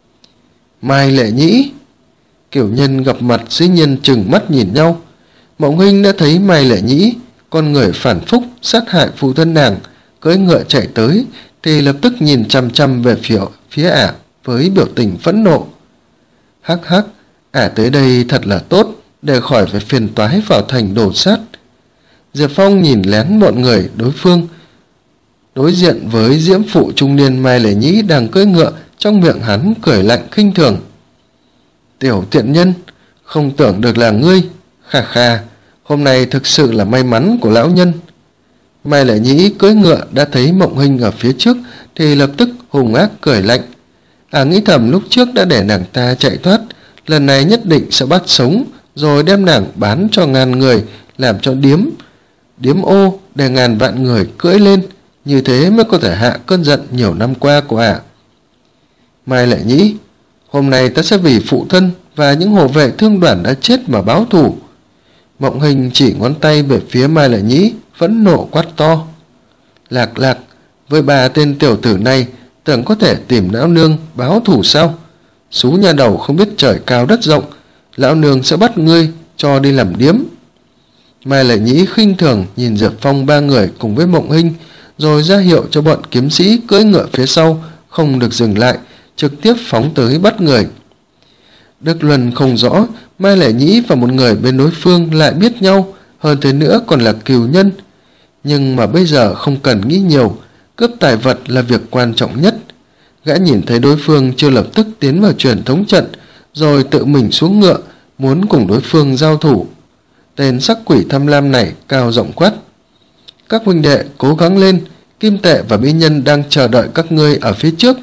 [SPEAKER 1] Mai Lệ Nhĩ. Kiểu nhân gặp mặt dĩ nhiên chừng mắt nhìn nhau. Mộng Huynh đã thấy Mai Lệ Nhĩ, con người phản phúc sát hại phụ thân nàng, cưỡi ngựa chạy tới thì lập tức nhìn chăm chăm về phía phía ả với biểu tình phẫn nộ. Hắc hắc, ả tới đây thật là tốt, để khỏi phải phiền toái vào thành đổ sát. Diệp Phong nhìn lén bọn người đối phương, đối diện với diễm phụ trung niên Mai Lệ Nhĩ đang cưỡi ngựa, trong miệng hắn cười lạnh khinh thường. Tiểu tiện nhân, không tưởng được là ngươi, khà khà, hôm nay thực sự là may mắn của lão nhân. Mai Lệ Nhĩ cưỡi ngựa đã thấy Mộng Huynh ở phía trước thì lập tức hùng ác cười lạnh. À, nghĩ thầm lúc trước đã để nàng ta chạy thoát, lần này nhất định sẽ bắt sống rồi đem nàng bán cho ngàn người, làm cho điếm điếm ô để ngàn vạn người cưỡi lên, như thế mới có thể hạ cơn giận nhiều năm qua của ả. Mai Lệ Nhĩ, hôm nay ta sẽ vì phụ thân và những hộ vệ thương đoàn đã chết mà báo thù. Mộng Hình chỉ ngón tay về phía Mai Lệ Nhĩ, phẫn nộ quát to. Lạc Lạc, với bà tên tiểu tử này, tưởng có thể tìm lão nương báo thù sao? Xú nhà đầu không biết trời cao đất rộng, lão nương sẽ bắt ngươi cho đi làm điếm. Mai Lệ Nhĩ khinh thường nhìn Diệp Phong ba người cùng với Mộng Hình, rồi ra hiệu cho bọn kiếm sĩ cưỡi ngựa phía sau không được dừng lại, trực tiếp phóng tới bắt người. Đức Luân không rõ Mai Lệ Nhĩ và một người bên đối phương lại biết nhau, hơn thế nữa còn là cừu nhân. Nhưng mà bây giờ không cần nghĩ nhiều, cướp tài vật là việc quan trọng nhất. Gã nhìn thấy đối phương chưa lập tức tiến vào truyền thống trận, rồi tự mình xuống ngựa, muốn cùng đối phương giao thủ. Tên sắc quỷ tham lam này cao giọng quát. Các huynh đệ cố gắng lên, kim tệ và mỹ nhân đang chờ đợi các ngươi ở phía trước.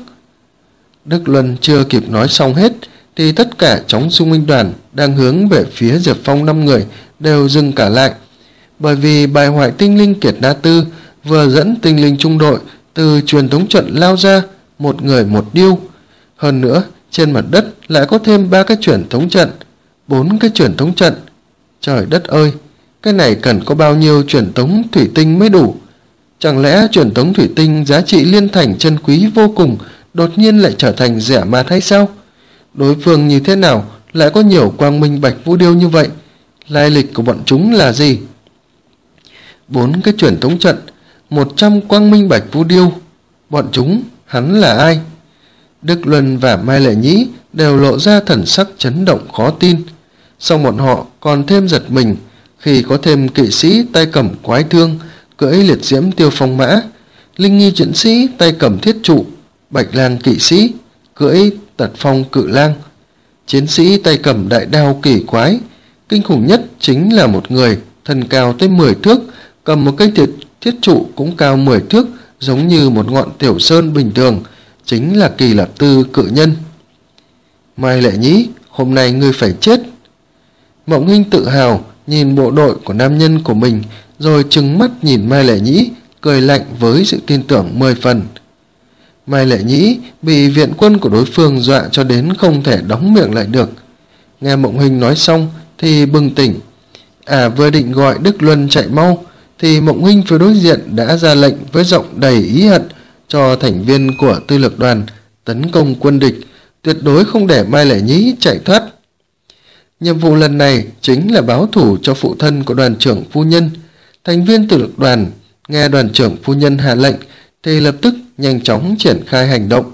[SPEAKER 1] Đức Luân chưa kịp nói xong hết, thì tất cả chóng xung minh đoàn đang hướng về phía Diệp Phong năm người đều dừng cả lại. Bởi vì bài hoại tinh linh Kiệt Na Tư vừa dẫn tinh linh trung đội từ truyền thống trận lao ra, một người một điêu. Hơn nữa, trên mặt đất lại có thêm ba cái truyền thống trận, bốn cái truyền thống trận. Trời đất ơi, cái này cần có bao nhiêu truyền thống thủy tinh mới đủ? Chẳng lẽ truyền thống thủy tinh giá trị liên thành chân quý vô cùng đột nhiên lại trở thành rẻ mạt hay sao? Đối phương như thế nào lại có nhiều quang minh bạch vũ điêu như vậy? Lai lịch của bọn chúng là gì? Bốn cái truyền thống trận, một trăm quang minh bạch vũ điêu. Bọn chúng, hắn là ai? Đức Luân và Mai Lệ Nhĩ đều lộ ra thần sắc chấn động khó tin. Song bọn họ còn thêm giật mình khi có thêm kỵ sĩ tay cầm quái thương, cưỡi liệt diễm tiêu phong mã, linh nghi chiến sĩ tay cầm thiết trụ, bạch lang kỵ sĩ cưỡi tật phong cự lang, chiến sĩ tay cầm đại đao kỳ quái. Kinh khủng nhất chính là một người thân cao tới mười thước, cầm một cây thiết, thiết trụ cũng cao mười thước, giống như một ngọn tiểu sơn bình thường, chính là Kỳ Lạp Tư cự nhân. Mai Lệ Nhĩ, hôm nay ngươi phải chết. Mộng Hinh tự hào nhìn bộ đội của nam nhân của mình, rồi trừng mắt nhìn Mai Lệ Nhĩ, cười lạnh với sự tin tưởng mười phần. Mai Lệ Nhĩ bị viện quân của đối phương dọa cho đến không thể đóng miệng lại được. Nghe Mộng Hinh nói xong thì bừng tỉnh. À, vừa định gọi Đức Luân chạy mau thì Mộng Hinh phía đối diện đã ra lệnh với giọng đầy ý hận cho thành viên của tư lược đoàn tấn công quân địch, tuyệt đối không để Mai Lệ Nhĩ chạy thoát. Nhiệm vụ lần này chính là báo thù cho phụ thân của đoàn trưởng phu nhân. Thành viên tư lược đoàn nghe đoàn trưởng phu nhân hạ lệnh thì lập tức nhanh chóng triển khai hành động.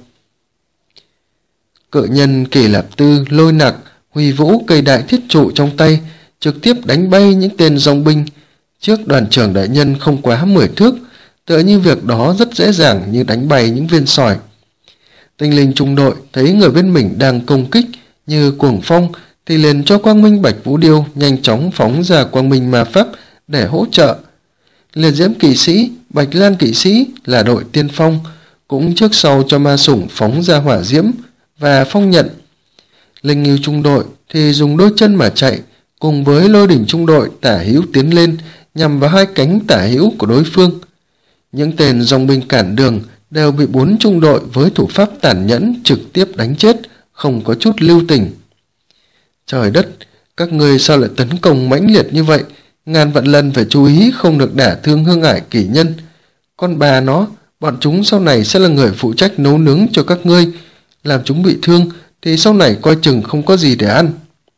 [SPEAKER 1] Cự nhân Kỳ Lạp Tư lôi nặc huy vũ cây đại thiết trụ trong tay, trực tiếp đánh bay những tên dòng binh trước đoàn trưởng đại nhân không quá mười thước, tựa như việc đó rất dễ dàng như đánh bay những viên sỏi. Tinh linh trung đội thấy người bên mình đang công kích như cuồng phong thì liền cho quang minh bạch vũ điêu nhanh chóng phóng ra quang minh ma pháp để hỗ trợ. Liệt diễm kỵ sĩ, bạch lang kỵ sĩ là đội tiên phong, cũng trước sau cho ma sủng phóng ra hỏa diễm và phong nhận. Linh nghiêu trung đội thì dùng đôi chân mà chạy, cùng với lôi đỉnh trung đội tả hữu tiến lên nhằm vào hai cánh tả hữu của đối phương. Những tên dòng binh cản đường đều bị bốn trung đội với thủ pháp tàn nhẫn trực tiếp đánh chết, không có chút lưu tình. Trời đất, các ngươi sao lại tấn công mãnh liệt như vậy? Ngàn vạn lần phải chú ý không được đả thương hương ải kỷ nhân. Con bà nó, bọn chúng sau này sẽ là người phụ trách nấu nướng cho các ngươi. Làm chúng bị thương thì sau này coi chừng không có gì để ăn.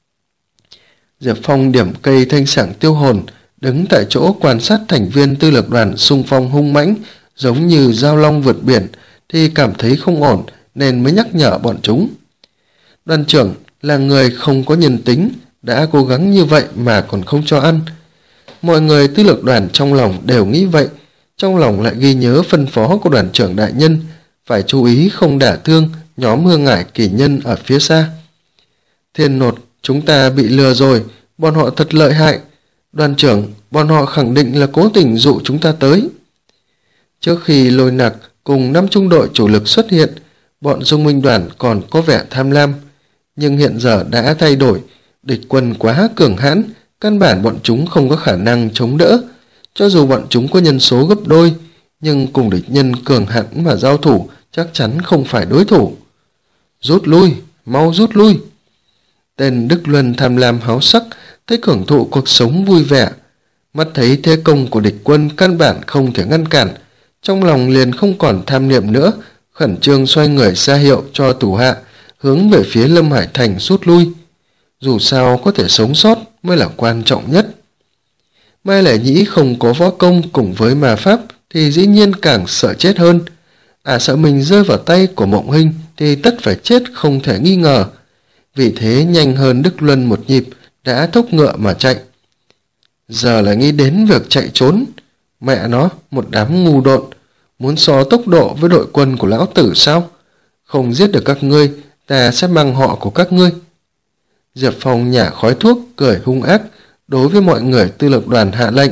[SPEAKER 1] Diệp Phong điểm cây thanh sảng tiêu hồn, đứng tại chỗ quan sát thành viên tư lược đoàn xung phong hung mãnh, giống như dao long vượt biển, thì cảm thấy không ổn nên mới nhắc nhở bọn chúng. Đoàn trưởng là người không có nhân tính, đã cố gắng như vậy mà còn không cho ăn. Mọi người tư lược đoàn trong lòng đều nghĩ vậy, trong lòng lại ghi nhớ phân phó của đoàn trưởng đại nhân, phải chú ý không đả thương nhóm hương ải kỷ nhân ở phía xa. Thiên nột, chúng ta bị lừa rồi, bọn họ thật lợi hại. Đoàn trưởng, bọn họ khẳng định là cố tình dụ chúng ta tới. Trước khi lôi nặc cùng năm trung đội chủ lực xuất hiện, bọn dung minh đoàn còn có vẻ tham lam, nhưng hiện giờ đã thay đổi, địch quân quá cường hãn, căn bản bọn chúng không có khả năng chống đỡ. Cho dù bọn chúng có nhân số gấp đôi, nhưng cùng địch nhân cường hãn mà giao thủ chắc chắn không phải đối thủ. Rút lui, mau rút lui. Tên Đức Luân tham lam háo sắc, thấy hưởng thụ cuộc sống vui vẻ, mắt thấy thế công của địch quân căn bản không thể ngăn cản, trong lòng liền không còn tham niệm nữa, khẩn trương xoay người ra hiệu cho thủ hạ hướng về phía Lâm Hải Thành rút lui. Dù sao có thể sống sót mới là quan trọng nhất. Mai Lệ Nhĩ không có võ công cùng với ma pháp thì dĩ nhiên càng sợ chết hơn. À, sợ mình rơi vào tay của Mộng Hinh thì tất phải chết không thể nghi ngờ. Vì thế nhanh hơn Đức Luân một nhịp, đã thúc ngựa mà chạy. Giờ lại nghĩ đến việc chạy trốn. Mẹ nó, một đám ngu độn, muốn so tốc độ với đội quân của lão tử sao? Không giết được các ngươi, ta sẽ mang họ của các ngươi. Diệp Phong nhả khói thuốc, cười hung ác, đối với mọi người tư lược đoàn hạ lệnh.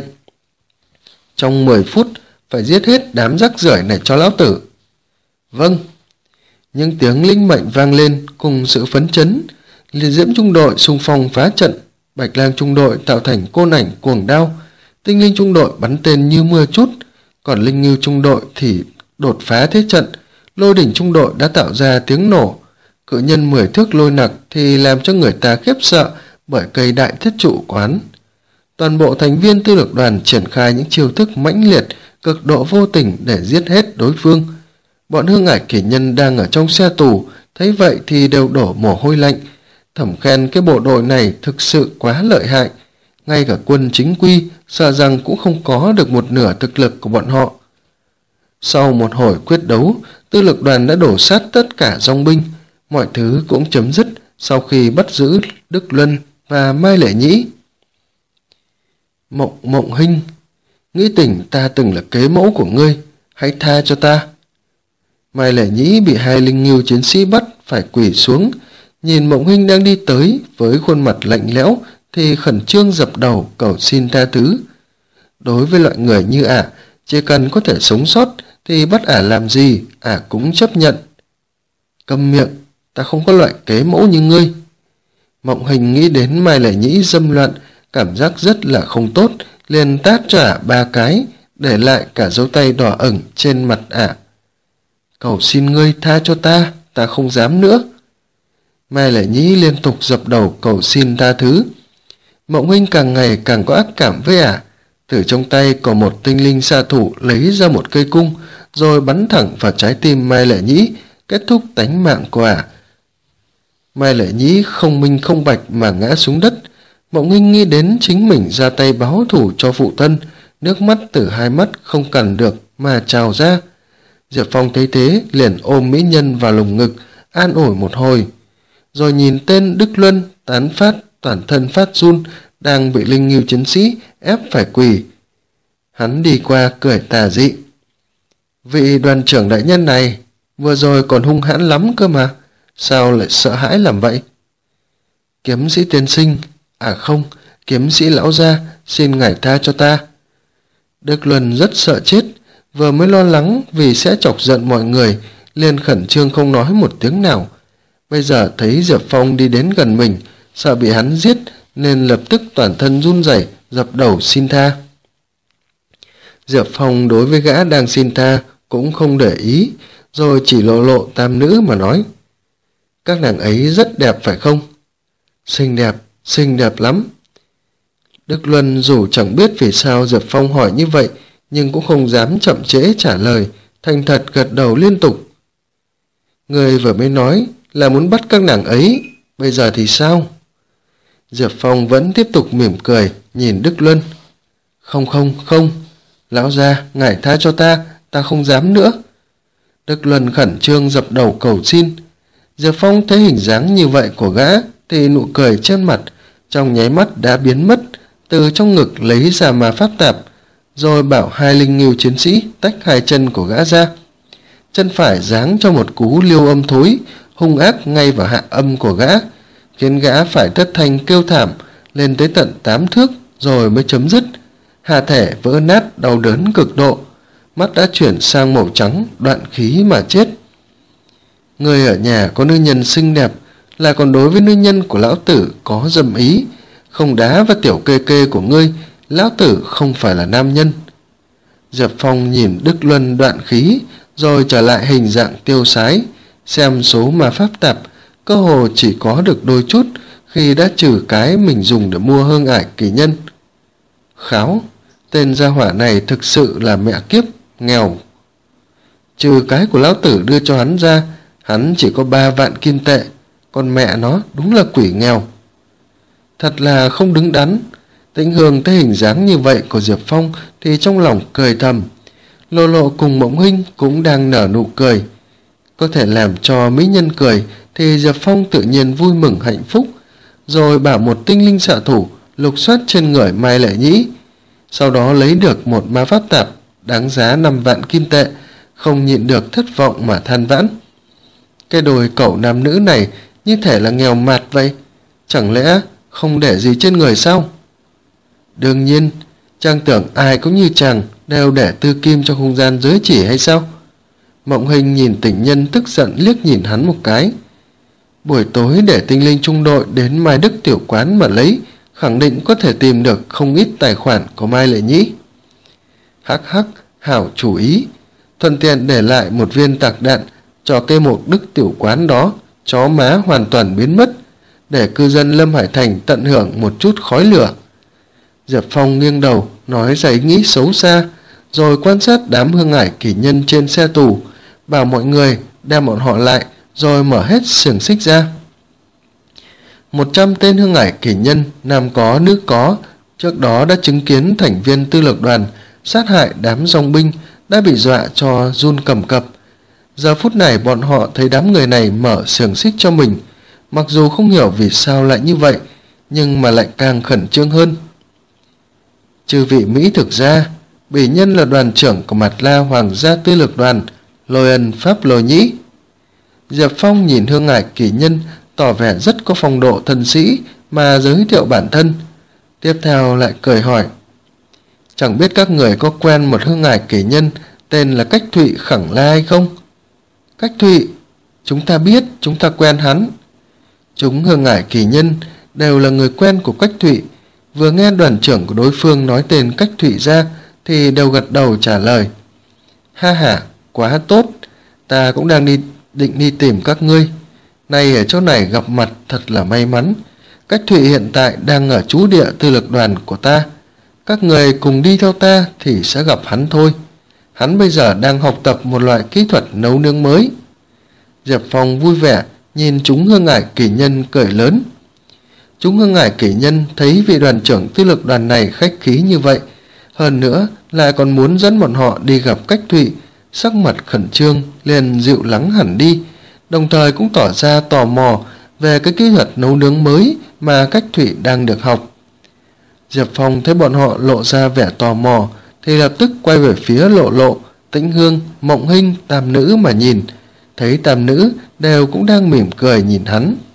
[SPEAKER 1] Trong mười phút, phải giết hết đám rắc rưởi này cho lão tử. Vâng. Những tiếng linh mệnh vang lên cùng sự phấn chấn. Liệt diễm trung đội xung phong phá trận, bạch lang trung đội tạo thành côn ảnh cuồng đao, tinh linh trung đội bắn tên như mưa chút, còn linh ngưu trung đội thì đột phá thế trận, lôi đỉnh trung đội đã tạo ra tiếng nổ. Cự nhân mười thước lôi nặc thì làm cho người ta khiếp sợ bởi cây đại thiết trụ quán. Toàn bộ thành viên tư lược đoàn triển khai những chiêu thức mãnh liệt, cực độ vô tình để giết hết đối phương. Bọn hương ải kỷ nhân đang ở trong xe tù, thấy vậy thì đều đổ mồ hôi lạnh, thầm khen cái bộ đội này thực sự quá lợi hại. Ngay cả quân chính quy sợ rằng cũng không có được một nửa thực lực của bọn họ. Sau một hồi quyết đấu, tư lược đoàn đã đổ sát tất cả dòng binh. Mọi thứ cũng chấm dứt sau khi bắt giữ Đức Luân và Mai Lệ Nhĩ. Mộng Mộng Hinh, nghĩ tình ta từng là kế mẫu của ngươi, hãy tha cho ta. Mai Lệ Nhĩ bị hai linh ngưu chiến sĩ bắt phải quỳ xuống, nhìn Mộng Hinh đang đi tới với khuôn mặt lạnh lẽo thì khẩn trương dập đầu cầu xin tha thứ. Đối với loại người như ả, chỉ cần có thể sống sót thì bắt ả làm gì ả cũng chấp nhận. Câm miệng, ta không có loại kế mẫu như ngươi. Mộng Hình nghĩ đến Mai Lệ Nhĩ dâm loạn, cảm giác rất là không tốt, liền tát cho ả ba cái, để lại cả dấu tay đỏ ửng trên mặt ả. Cầu xin ngươi tha cho ta, ta không dám nữa. Mai Lệ Nhĩ liên tục dập đầu cầu xin tha thứ. Mộng Hình càng ngày càng có ác cảm với ả. Từ trong tay có một tinh linh xạ thủ lấy ra một cây cung, rồi bắn thẳng vào trái tim Mai Lệ Nhĩ, kết thúc tánh mạng của ả. Mai Lệ Nhĩ không minh không bạch mà ngã xuống đất. Mộng Hình nghĩ đến chính mình ra tay báo thù cho phụ thân, nước mắt từ hai mắt không cản được mà trào ra. Diệp Phong thấy thế liền ôm mỹ nhân vào lồng ngực, an ủi một hồi, rồi nhìn tên Đức Luân tán phát, toàn thân phát run, đang bị linh ngưu chiến sĩ ép phải quỳ. Hắn đi qua cười tà dị. Vị đoàn trưởng đại nhân này vừa rồi còn hung hãn lắm cơ mà, sao lại sợ hãi làm vậy? Kiếm sĩ tiên sinh, à không, kiếm sĩ lão gia, xin ngài tha cho ta. Đức Luân rất sợ chết, vừa mới lo lắng vì sẽ chọc giận mọi người, liền khẩn trương không nói một tiếng nào. Bây giờ thấy Diệp Phong đi đến gần mình, sợ bị hắn giết, nên lập tức toàn thân run rẩy dập đầu xin tha. Diệp Phong đối với gã đang xin tha cũng không để ý, rồi chỉ lộ lộ tam nữ mà nói. Các nàng ấy rất đẹp phải không? Xinh đẹp, xinh đẹp lắm. Đức Luân dù chẳng biết vì sao Diệp Phong hỏi như vậy, nhưng cũng không dám chậm trễ trả lời, thành thật gật đầu liên tục. Người vừa mới nói là muốn bắt các nàng ấy, bây giờ thì sao? Diệp Phong vẫn tiếp tục mỉm cười, nhìn Đức Luân. Không không không, lão gia, ngài tha cho ta, ta không dám nữa. Đức Luân khẩn trương dập đầu cầu xin. Diệp Phong thấy hình dáng như vậy của gã thì nụ cười trên mặt trong nháy mắt đã biến mất, từ trong ngực lấy ra ma pháp tạp, rồi bảo hai linh ngưu chiến sĩ tách hai chân của gã ra. Chân phải giáng cho một cú liêu âm thối, hung ác ngay vào hạ âm của gã, khiến gã phải thất thanh kêu thảm lên tới tận tám thước rồi mới chấm dứt. Hà thể vỡ nát đau đớn cực độ, mắt đã chuyển sang màu trắng, đoạn khí mà chết. Người ở nhà có nữ nhân xinh đẹp, là còn đối với nữ nhân của lão tử có dâm ý, không đá vào tiểu kê kê của ngươi, lão tử không phải là nam nhân. Diệp Phong nhìn Đức Luân đoạn khí, rồi trở lại hình dạng tiêu sái, xem số ma pháp tạp, cơ hồ chỉ có được đôi chút khi đã trừ cái mình dùng để mua hương ải kỳ nhân. Kháo, tên gia hỏa này thực sự là mẹ kiếp, nghèo. Trừ cái của lão tử đưa cho hắn ra, hắn chỉ có ba vạn kim tệ, còn mẹ nó đúng là quỷ nghèo. Thật là không đứng đắn. Tĩnh Hương thấy hình dáng như vậy của Diệp Phong thì trong lòng cười thầm. Lộ Lộ cùng Mộng Hinh cũng đang nở nụ cười. Có thể làm cho mỹ nhân cười thì Diệp Phong tự nhiên vui mừng hạnh phúc, rồi bảo một tinh linh xạ thủ lục soát trên người Mai Lệ Nhĩ, sau đó lấy được một ma pháp tạp đáng giá năm vạn kim tệ, không nhịn được thất vọng mà than vãn. Cái đôi cậu nam nữ này như thể là nghèo mạt vậy, chẳng lẽ không để gì trên người sao? Đương nhiên, chàng tưởng ai cũng như chàng đều để tư kim trong không gian giới chỉ hay sao? Mộng Hình nhìn tình nhân tức giận liếc nhìn hắn một cái. Buổi tối để tinh linh trung đội đến Mai Đức tiểu quán mà lấy, khẳng định có thể tìm được không ít tài khoản của Mai Lệ Nhĩ. Hắc hắc, hảo chủ ý. Thuận tiện để lại một viên tạc đạn, cho cây mục đức tiểu quán đó chó má hoàn toàn biến mất, để cư dân Lâm Hải Thành tận hưởng một chút khói lửa. Diệp Phong nghiêng đầu nói ra ý nghĩ xấu xa, rồi quan sát đám hương ải kỷ nhân trên xe tù, bảo mọi người đem bọn họ lại rồi mở hết xiềng xích ra. Một trăm tên hương ải kỷ nhân, nam có nữ có, trước đó đã chứng kiến thành viên tư lược đoàn sát hại đám dòng binh, đã bị dọa cho run cầm cập. Giờ phút này bọn họ thấy đám người này mở xiềng xích cho mình, mặc dù không hiểu vì sao lại như vậy, nhưng mà lại càng khẩn trương hơn. Chư vị Mỹ thực ra, Bỉ Nhân là đoàn trưởng của Mạt La Hoàng gia tư lược đoàn, Lôi Ân Pháp Lôi Nhĩ. Diệp Phong nhìn hương ải kỷ nhân tỏ vẻ rất có phong độ thân sĩ mà giới thiệu bản thân. Tiếp theo lại cười hỏi, chẳng biết các người có quen một hương ải kỷ nhân tên là Cách Thụy Khẳng La hay không? Cách Thụy, chúng ta biết, chúng ta quen hắn. Chúng hương ải kỷ nhân đều là người quen của Cách Thụy, vừa nghe đoàn trưởng của đối phương nói tên Cách Thụy ra thì đều gật đầu trả lời. Ha ha, quá tốt, ta cũng đang đi định đi tìm các ngươi. Nay ở chỗ này gặp mặt thật là may mắn. Cách Thụy hiện tại đang ở trú địa tư lược đoàn của ta. Các người cùng đi theo ta thì sẽ gặp hắn thôi. Hắn bây giờ đang học tập một loại kỹ thuật nấu nướng mới. Diệp Phong vui vẻ nhìn chúng hương ải kỷ nhân cười lớn. Chúng hương ải kỷ nhân thấy vị đoàn trưởng tư lược đoàn này khách khí như vậy, hơn nữa lại còn muốn dẫn bọn họ đi gặp Cách Thụy, sắc mặt khẩn trương liền dịu lắng hẳn đi, đồng thời cũng tỏ ra tò mò về cái kỹ thuật nấu nướng mới mà Cách Thụy đang được học. Diệp Phong thấy bọn họ lộ ra vẻ tò mò thì lập tức quay về phía Lộ Lộ, Tĩnh Hương, Mộng Hinh, Tam Nữ mà nhìn, thấy tam nữ đều cũng đang mỉm cười nhìn hắn.